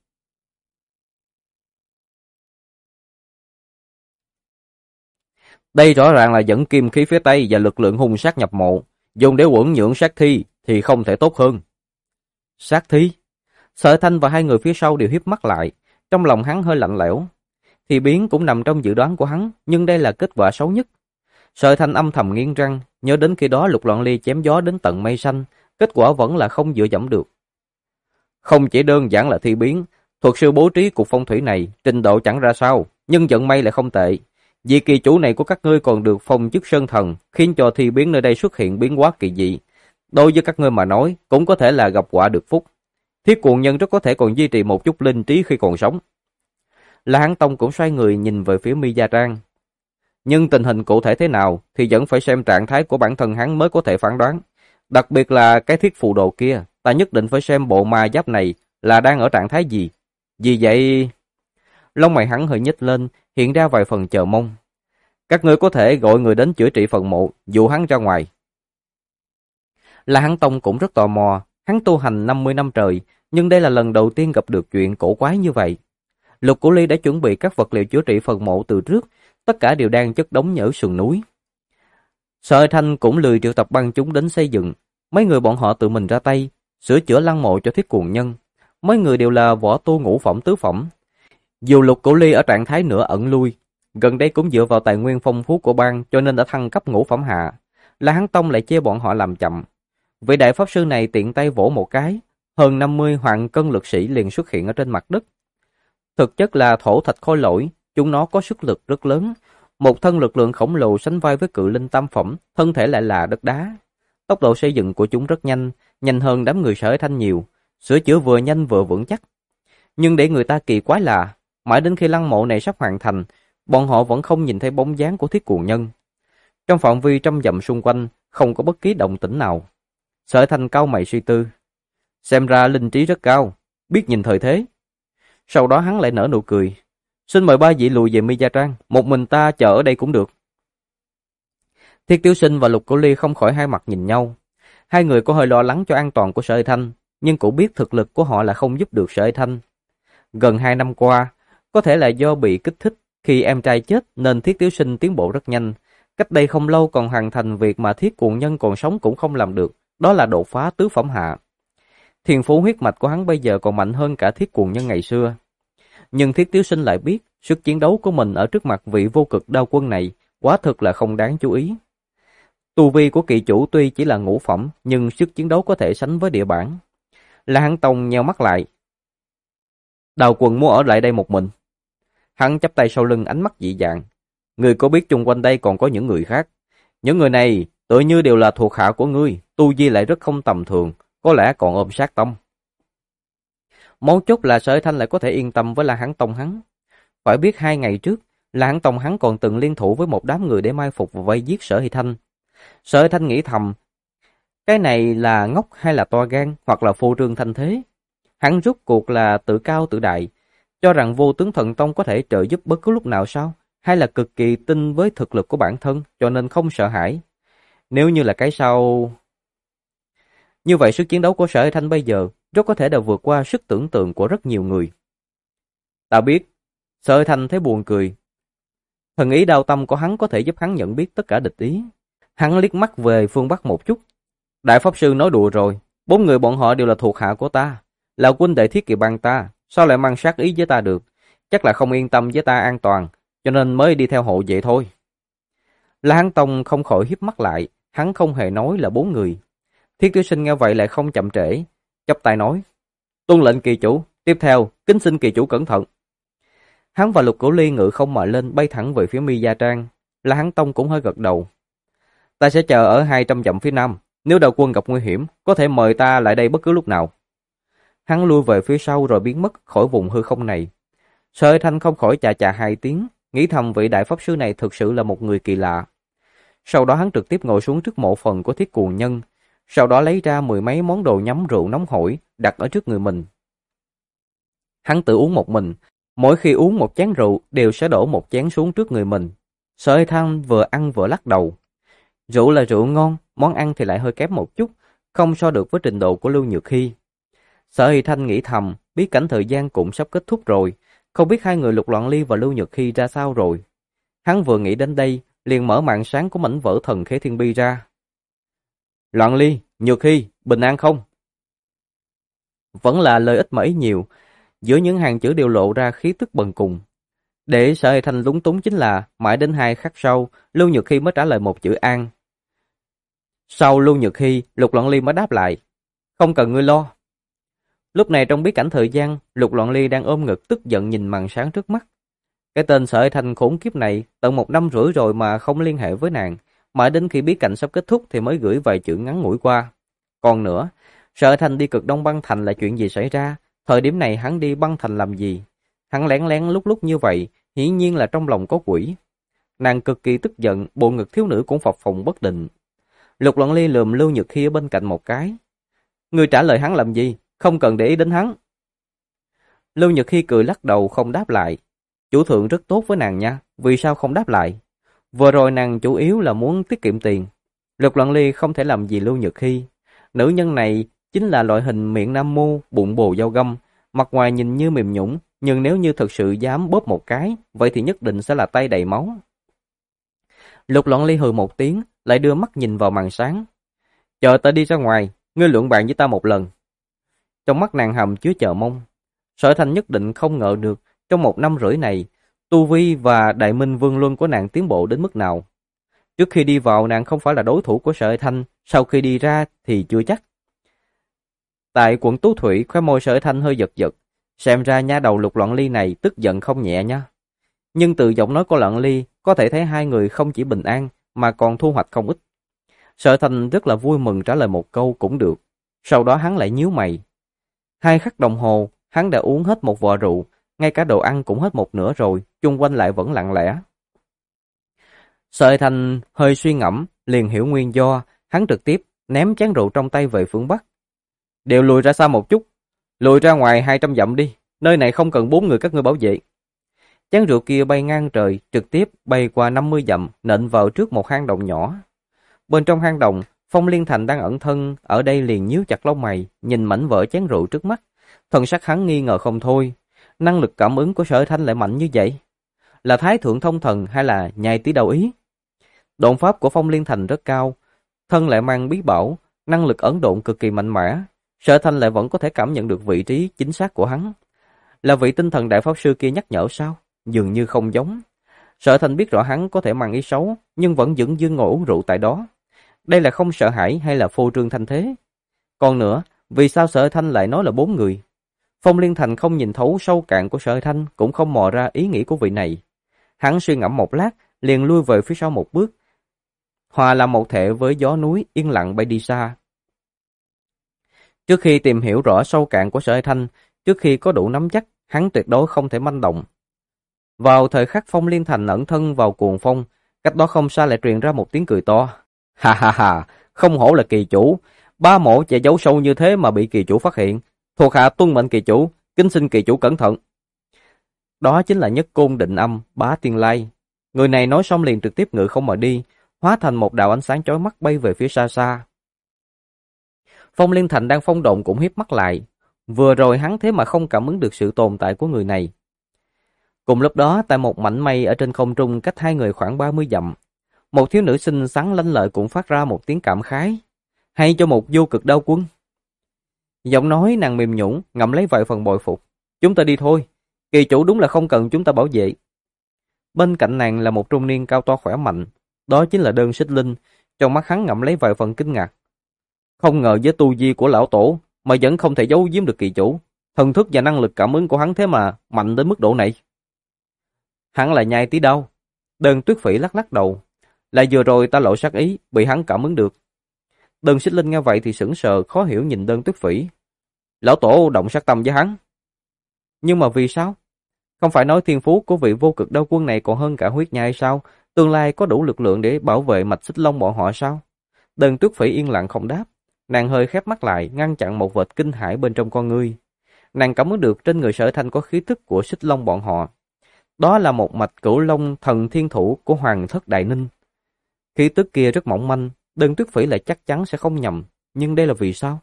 Đây rõ ràng là dẫn kim khí phía Tây và lực lượng hung sát nhập mộ, dùng để uẩn nhưỡng sát thi thì không thể tốt hơn." Sát thi? Sở Thanh và hai người phía sau đều hiếp mắt lại, trong lòng hắn hơi lạnh lẽo. Thì biến cũng nằm trong dự đoán của hắn, nhưng đây là kết quả xấu nhất. Sở Thanh âm thầm nghiến răng, nhớ đến khi đó Lục Loạn Ly chém gió đến tận mây xanh, kết quả vẫn là không dựa dẫm được. Không chỉ đơn giản là thi biến, thuật sư bố trí cục phong thủy này, trình độ chẳng ra sao, nhưng vận may lại không tệ. Vì kỳ chủ này của các ngươi còn được phong chức sơn thần, khiến cho thi biến nơi đây xuất hiện biến hóa kỳ dị. Đối với các ngươi mà nói, cũng có thể là gặp quả được phúc. Thiết Cuồng Nhân rất có thể còn duy trì một chút linh trí khi còn sống. La Hán Tông cũng xoay người nhìn về phía Mi Gia Trang. Nhưng tình hình cụ thể thế nào thì vẫn phải xem trạng thái của bản thân hắn mới có thể phán đoán. Đặc biệt là cái thiết phù đồ kia, ta nhất định phải xem bộ ma giáp này là đang ở trạng thái gì. Vì vậy, lông mày hắn hơi nhếch lên, hiện ra vài phần chờ mong. Các ngươi có thể gọi người đến chữa trị phần mộ, dụ hắn ra ngoài. La Hán Tông cũng rất tò mò, hắn tu hành 50 năm trời, nhưng đây là lần đầu tiên gặp được chuyện cổ quái như vậy. Lục Cửu Ly đã chuẩn bị các vật liệu chữa trị phần mộ từ trước, tất cả đều đang chất đống ở sườn núi. Sở Thanh cũng lười triệu tập băng chúng đến xây dựng, mấy người bọn họ tự mình ra tay, sửa chữa lăng mộ cho Thiết Cuồng Nhân. Mấy người đều là võ tu ngũ phẩm tứ phẩm. Dù Lục Cửu Ly ở trạng thái nửa ẩn lui, gần đây cũng dựa vào tài nguyên phong phú của bang cho nên đã thăng cấp ngũ phẩm hạ. La Hán Tông lại chê bọn họ làm chậm. Vị đại pháp sư này tiện tay vỗ một cái, hơn 50 hoàng cân lực sĩ liền xuất hiện ở trên mặt đất. Thực chất là thổ thạch khôi lỗi, chúng nó có sức lực rất lớn, một thân lực lượng khổng lồ sánh vai với cự linh tam phẩm, thân thể lại là đất đá. Tốc độ xây dựng của chúng rất nhanh, nhanh hơn đám người Sở Thanh nhiều, sửa chữa vừa nhanh vừa vững chắc. Nhưng để người ta kỳ quái là, mãi đến khi lăng mộ này sắp hoàn thành, bọn họ vẫn không nhìn thấy bóng dáng của Thiết Cuồng Nhân. Trong phạm vi trăm dặm xung quanh, không có bất kỳ động tĩnh nào. Sở Thanh cau mày suy tư. Xem ra linh trí rất cao, biết nhìn thời thế. Sau đó hắn lại nở nụ cười. Xin mời ba vị lùi về Mi Gia Trang, một mình ta chờ ở đây cũng được. Thiết Tiểu Sinh và Lục Cửu Ly không khỏi hai mặt nhìn nhau. Hai người có hơi lo lắng cho an toàn của Sở Thanh, nhưng cũng biết thực lực của họ là không giúp được Sở Thanh. Gần 2 năm qua, có thể là do bị kích thích khi em trai chết nên Thiết Tiểu Sinh tiến bộ rất nhanh. Cách đây không lâu còn hoàn thành việc mà Thiết Cuồng Nhân còn sống cũng không làm được, đó là đột phá tứ phẩm hạ. Thiên phú huyết mạch của hắn bây giờ còn mạnh hơn cả Thiết Cuồng Nhân ngày xưa. Nhưng Thiết Tiểu Sinh lại biết, sức chiến đấu của mình ở trước mặt vị vô cực đao quân này quá thực là không đáng chú ý. Tu vi của kỳ chủ tuy chỉ là ngũ phẩm, nhưng sức chiến đấu có thể sánh với địa bản. La Hán Tông nheo mắt lại. Đao quân muốn ở lại đây một mình. Hắn chắp tay sau lưng, ánh mắt dị dạng. Ngươi có biết chung quanh đây còn có những người khác? Những người này tự như đều là thuộc hạ của ngươi, tu vi lại rất không tầm thường, có lẽ còn ôm sát tâm. Mấu chốt là Sở Thanh lại có thể yên tâm với La Hán Tông hắn. Phải biết 2 ngày trước, La Hán Tông hắn còn từng liên thủ với một đám người để mai phục và vây giết Sở Hy Thanh. Sở Thanh nghĩ thầm, cái này là ngốc hay là to gan, hoặc là phô trương thanh thế. Hắn rút cuộc là tự cao tự đại, cho rằng Vô Tướng Thần Tông có thể trợ giúp bất cứ lúc nào sao, hay là cực kỳ tin với thực lực của bản thân cho nên không sợ hãi. Nếu như là cái sau... Như vậy sức chiến đấu của Sở Hy Thanh bây giờ rất có thể đã vượt qua sức tưởng tượng của rất nhiều người. Ta biết. Sở Hy Thanh thấy buồn cười. Thần ý đao tâm của hắn có thể giúp hắn nhận biết tất cả địch ý. Hắn liếc mắt về phương Bắc một chút. Đại Pháp Sư nói đùa rồi, 4 người bọn họ đều là thuộc hạ của ta, là huynh đệ Thiết Kỵ Bang ta, sao lại mang sát ý với ta được? Chắc là không yên tâm với ta an toàn, cho nên mới đi theo hộ vậy thôi. La Hán Tông không khỏi híp mắt lại, hắn không hề nói là 4 người. Thiết Tiểu Sinh nghe vậy lại không chậm trễ, chắp tay nói: "Tuân lệnh kỳ chủ, tiếp theo kính xin kỳ chủ cẩn thận." Hắn và Lục Cửu Ly ngự không mà lên, bay thẳng về phía Mi Gia Trang. La Hán Tông cũng hơi gật đầu. "Ta sẽ chờ ở 200 dặm phía nam, nếu đạo quân gặp nguy hiểm, có thể mời ta lại đây bất cứ lúc nào." Hắn lui về phía sau rồi biến mất khỏi vùng hư không này. Sở Thanh không khỏi chà chà 2 tiếng, nghĩ thầm vị đại pháp sư này thực sự là một người kỳ lạ. Sau đó hắn trực tiếp ngồi xuống trước mộ phần của Thiết Cuồng Nhân, sau đó lấy ra 10 mấy món đồ nhắm rượu nóng hổi đặt ở trước người mình. Hắn tự uống một mình, mỗi khi uống một chén rượu đều sẽ đổ một chén xuống trước người mình. Sở Thanh vừa ăn vừa lắc đầu. Rượu là rượu ngon, món ăn thì lại hơi kém một chút, không so được với trình độ của Lưu Nhược Hy. Sở Thanh nghĩ thầm, biết cảnh thời gian cũng sắp kết thúc rồi, không biết hai người Lục Loạn Ly và Lưu Nhược Hy ra sao rồi. Hắn vừa nghĩ đến đây, liền mở màn sáng của mảnh vỡ thần Khế Thiên Bi ra. Loạn Ly, Nhược Hy, bình an không? Vẫn là lời ít mà ý nhiều, giữa những hàng chữ đều lộ ra khí tức bần cùng. Để Sở Thanh lúng túng chính là, mãi đến 2 khắc sau, Lưu Nhược Hy mới trả lời một chữ an. Sau Lưu Nhược Hy, Lục Loạn Ly mới đáp lại, không cần ngươi lo. Lúc này trong bí cảnh thời gian, Lục Loạn Ly đang ôm ngực tức giận nhìn màn sáng trước mắt. Cái tên Sở Thanh khốn kiếp này, tận 1 năm rưỡi rồi mà không liên hệ với nàng, mãi đến khi bí cảnh sắp kết thúc thì mới gửi vài chữ ngắn ngủi qua. Còn nữa, Sở Thanh đi Cực Đông băng thành là chuyện gì xảy ra? Thời điểm này hắn đi băng thành làm gì? Hắn lén lén lúc lúc như vậy, hiển nhiên là trong lòng có quỷ. Nàng cực kỳ tức giận, bộ ngực thiếu nữ cũng phập phồng bất định. Lục Loạn Ly lườm Lưu Nhược Hy ở bên cạnh một cái. Ngươi trả lời hắn làm gì? Không cần để ý đến hắn. Lưu Nhược Hy cười lắc đầu không đáp lại. Chủ thượng rất tốt với nàng nha, vì sao không đáp lại? Vừa rồi nàng chủ yếu là muốn tiết kiệm tiền. Lục Loạn Ly không thể làm gì Lưu Nhược Hy. Nữ nhân này chính là loại hình miệng nam mô, bụng bồ dao găm, mặt ngoài nhìn như mềm nhũn, nhưng nếu như thực sự dám bóp một cái, vậy thì nhất định sẽ là tay đầy máu. Lục Loạn Ly hừ một tiếng, lại đưa mắt nhìn vào màn sáng. Chờ ta đi ra ngoài, ngươi luận bàn với ta một lần. Trong mắt nàng hầm chứa chờ mong. Sở Thanh nhất định không ngờ được trong 1 năm rưỡi này, tu vi và đại minh vương luân của nàng tiến bộ đến mức nào. Trước khi đi vào nàng không phải là đối thủ của Sở Thanh, sau khi đi ra thì chưa chắc. Tại quận Tú Thủy, khóe môi Sở Thanh hơi giật giật, xem ra nha đầu Lục Loạn Ly này tức giận không nhẹ nha. Nhưng từ giọng nói của Loạn Ly có thể thấy hai người không chỉ bình an mà còn thu hoạch không ít. Sở Thanh rất là vui mừng trả lời một câu cũng được, sau đó hắn lại nhíu mày. 2 khắc đồng hồ, hắn đã uống hết một vò rượu, ngay cả đồ ăn cũng hết một nửa rồi, chung quanh lại vẫn lặng lẽ. Sở Thanh hơi suy ngẫm, liền hiểu nguyên do, hắn trực tiếp ném chén rượu trong tay về phương Bắc. Đều lùi ra xa một chút, lùi ra ngoài 200 dặm đi, nơi này không cần 4 người các ngươi bảo vệ. Chén rượu kia bay ngang trời, trực tiếp bay qua 50 dặm, nện vào trước một hang động nhỏ. Bên trong hang động, Phong Liên Thành đang ẩn thân ở đây liền nhíu chặt lông mày, nhìn mảnh vỡ chén rượu trước mắt, thần sắc hắn nghi ngờ không thôi. Năng lực cảm ứng của Sở Thanh lại mạnh như vậy, là Thái Thượng Thông Thần hay là nhai tí đầu ý? Độn pháp của Phong Liên Thành rất cao, thân lại mang bí bảo, năng lực ẩn độn cực kỳ mạnh mẽ. Sở Thanh lại vẫn có thể cảm nhận được vị trí chính xác của hắn. Là vị tinh thần đại pháp sư kia nhắc nhở sao? Dường như không giống. Sở Thanh biết rõ hắn có thể mang ý xấu, nhưng vẫn dửng dưng ngồi uống rượu tại đó. Đây là không sợ hãi hay là phô trương thanh thế? Còn nữa, vì sao Sở Thanh lại nói là 4 người? Phong Liên Thành không nhìn thấu sâu cạn của Sở Thanh, cũng không mò ra ý nghĩ của vị này. Hắn suy ngẫm một lát, liền lui về phía sau một bước, hòa làm một thể với gió núi, yên lặng bay đi xa. Trước khi tìm hiểu rõ sâu cạn của Sở Thanh, trước khi có đủ nắm chắc, hắn tuyệt đối không thể manh động. Vào thời khắc Phong Liên Thành ẩn thân vào cuồng phong, cách đó không xa lại truyền ra một tiếng cười to. Ha ha ha, không hổ là kỳ chủ, ba mộ che giấu sâu như thế mà bị kỳ chủ phát hiện. Thuộc hạ tuân mệnh kỳ chủ, kính xin kỳ chủ cẩn thận. Đó chính là Nhất Côn Định Âm, Bá Tiên Lai. Người này nói xong liền trực tiếp ngự không mà đi, hóa thành một đạo ánh sáng chói mắt bay về phía xa xa. Phong Liên Thành đang phong động cũng hiếp mắt lại. Vừa rồi hắn thế mà không cảm ứng được sự tồn tại của người này. Cùng lúc đó, tại một mảnh mây ở trên không trung cách hai người khoảng 30 dặm, một thiếu nữ xinh xắn lanh lợi cũng phát ra một tiếng cảm khái. Hay cho một vô cực đao quân. Giọng nói nàng mềm nhũn, ngậm lấy vài phần bội phục. Chúng ta đi thôi, kỳ chủ đúng là không cần chúng ta bảo vệ. Bên cạnh nàng là một trung niên cao to khỏe mạnh, đó chính là Đơn Xích Linh, trong mắt hắn ngậm lấy vài phần kinh ngạc. Không ngờ với tu vi của lão tổ mà vẫn không thể giấu giếm được kỳ chủ, thần thức và năng lực cảm ứng của hắn thế mà mạnh đến mức độ này. Hắn là nhai tí đâu? Đơn Tuyết Phỉ lắc lắc đầu, là vừa rồi ta lộ sát ý, bị hắn cảm ứng được. Đơn Xích Linh nghe vậy thì sững sờ, khó hiểu nhìn Đơn Tuyết Phỉ. Lão tổ động sát tâm với hắn. Nhưng mà vì sao? Không phải nói thiên phú của vị vô cực đao quân này còn hơn cả huyết nhai sao? Tương lai có đủ lực lượng để bảo vệ mạch xích long bọn họ sao? Đơn Tuyết Phỉ yên lặng không đáp. Nàng hơi khép mắt lại, ngăn chặn một vệt kinh hãi bên trong con ngươi. Nàng cảm ứng được trên người Sở Thanh có khí tức của xích long bọn họ. Đó là một mạch cửu long thần thiên thủ của Hoàng Thất Đại Ninh. Khí tức kia rất mỏng manh, Đơn Tuyết Phỉ lại chắc chắn sẽ không nhầm. Nhưng đây là vì sao?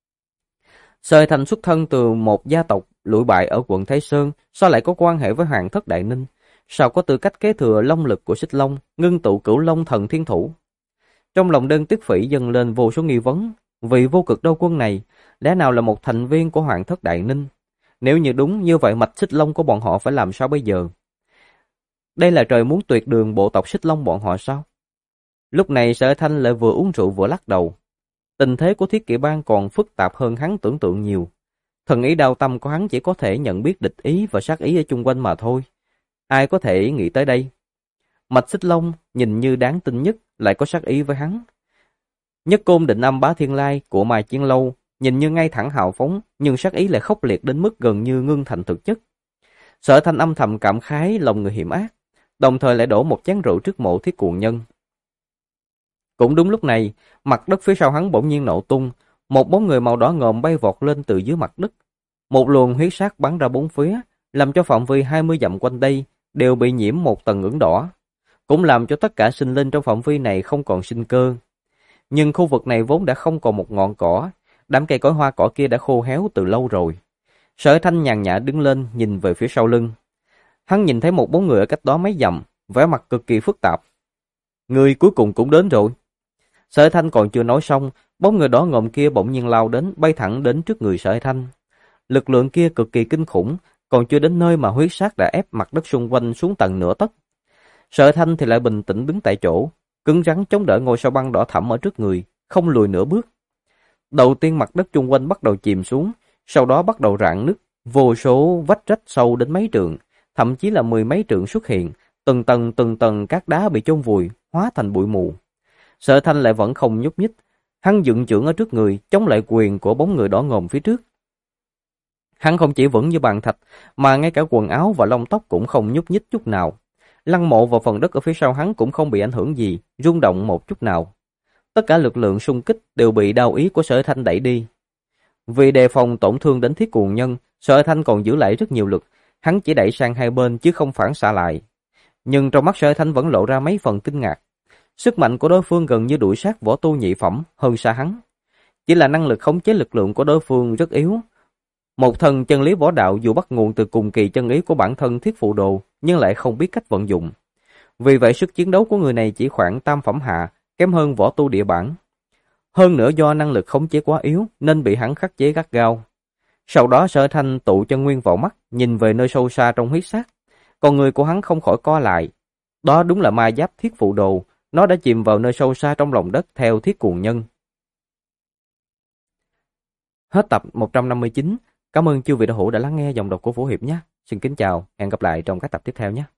Sở Thanh xuất thân từ một gia tộc lụi bại ở quận Thái Sơn, sao lại có quan hệ với Hoàng Thất Đại Ninh? Sao có tư cách kế thừa long lực của xích long, ngưng tụ cửu long thần thiên thủ? Trong lòng Đơn Tuyết Phỉ dâng lên vô số nghi vấn. Vị vô cực đao quân này, lẽ nào là một thành viên của Hoàng Thất Đại Ninh? Nếu như đúng như vậy, mạch xích long của bọn họ phải làm sao bây giờ? Đây là trời muốn tuyệt đường bộ tộc xích long bọn họ sao? Lúc này Sở Thanh lại vừa uống rượu vừa lắc đầu. Tình thế của Thiết Kỵ Bang còn phức tạp hơn hắn tưởng tượng nhiều. Thần ý đao tâm của hắn chỉ có thể nhận biết địch ý và sát ý ở chung quanh mà thôi. Ai có thể nghĩ tới đây? Mạch xích long nhìn như đáng tin nhất lại có sát ý với hắn. Nhất Côn Định Âm Bá Thiên Lai của Mai Chiến Lâu nhìn như ngay thẳng hào phóng, nhưng sát ý lại khốc liệt đến mức gần như ngưng thành thực chất. Sở Thanh âm thầm cảm khái lòng người hiểm ác, đồng thời lại đổ một chén rượu trước mộ Thiết Cuồng Nhân. Cũng đúng lúc này, mặt đất phía sau hắn bỗng nhiên nổ tung, một bóng người màu đỏ ngòm bay vọt lên từ dưới mặt đất. Một luồng huyết sắc bắn ra bốn phía, làm cho phạm vi 20 dặm quanh đây đều bị nhiễm một tầng ửng đỏ, cũng làm cho tất cả sinh linh trong phạm vi này không còn sinh cơ. Nhưng khu vực này vốn đã không còn một ngọn cỏ, đám cây cối hoa cỏ kia đã khô héo từ lâu rồi. Sở Thanh nhàn nhã đứng lên nhìn về phía sau lưng. Hắn nhìn thấy một bóng người ở cách đó mấy dặm, vẻ mặt cực kỳ phức tạp. Người cuối cùng cũng đến rồi. Sở Thanh còn chưa nói xong, bóng người đỏ ngòm kia bỗng nhiên lao đến, bay thẳng đến trước người Sở Thanh. Lực lượng kia cực kỳ kinh khủng, còn chưa đến nơi mà huyết sát đã ép mặt đất xung quanh xuống tận nửa tấc. Sở Thanh thì lại bình tĩnh đứng tại chỗ, cứng rắn chống đỡ ngôi sao băng đỏ thẫm ở trước người, không lùi nửa bước. Đầu tiên mặt đất chung quanh bắt đầu chìm xuống, sau đó bắt đầu rạn nứt, vô số vách rách sâu đến mấy trượng, thậm chí là mười mấy trượng xuất hiện, từng tầng các đá bị chôn vùi, hóa thành bụi mù. Sở Thanh lại vẫn không nhúc nhích, hắn dựng chưởng ở trước người, chống lại quyền của bóng người đỏ ngòm phía trước. Hắn không chỉ vững như bàn thạch, mà ngay cả quần áo và lông tóc cũng không nhúc nhích chút nào. Lăng Mộ và phần đất ở phía sau hắn cũng không bị ảnh hưởng gì, rung động một chút nào. Tất cả lực lượng xung kích đều bị đao ý của Sở Thanh đẩy đi. Vì đề phòng tổn thương đến Thiết Cuồng Nhân, Sở Thanh còn giữ lại rất nhiều lực, hắn chỉ đẩy sang hai bên chứ không phản xạ lại. Nhưng trong mắt Sở Thanh vẫn lộ ra mấy phần kinh ngạc. Sức mạnh của đối phương gần như đuổi sát võ tu nhị phẩm hơn xa hắn. Chỉ là năng lực khống chế lực lượng của đối phương rất yếu. Một thần chân lý võ đạo dù bắt nguồn từ cùng kỳ chân ý của bản thân Thiết Phụ Đồ, nhưng lại không biết cách vận dụng. Vì vậy sức chiến đấu của người này chỉ khoảng tam phẩm hạ, kém hơn võ tu địa bản. Hơn nữa do năng lực khống chế quá yếu nên bị hắn khắc chế gắt gao. Sau đó Sở Thanh tụ chân nguyên vào mắt, nhìn về nơi sâu xa trong huyết sát. Còn người của hắn không khỏi co lại. Đó đúng là ma giáp Thiết Phụ Đồ, nó đã chìm vào nơi sâu xa trong lòng đất theo Thiết Cuồng Nhân. Hết tập 159. Cảm ơn chư vị đạo hữu đã lắng nghe dòng đọc của Vũ Hiệp nhé. Xin kính chào, hẹn gặp lại trong các tập tiếp theo nhé.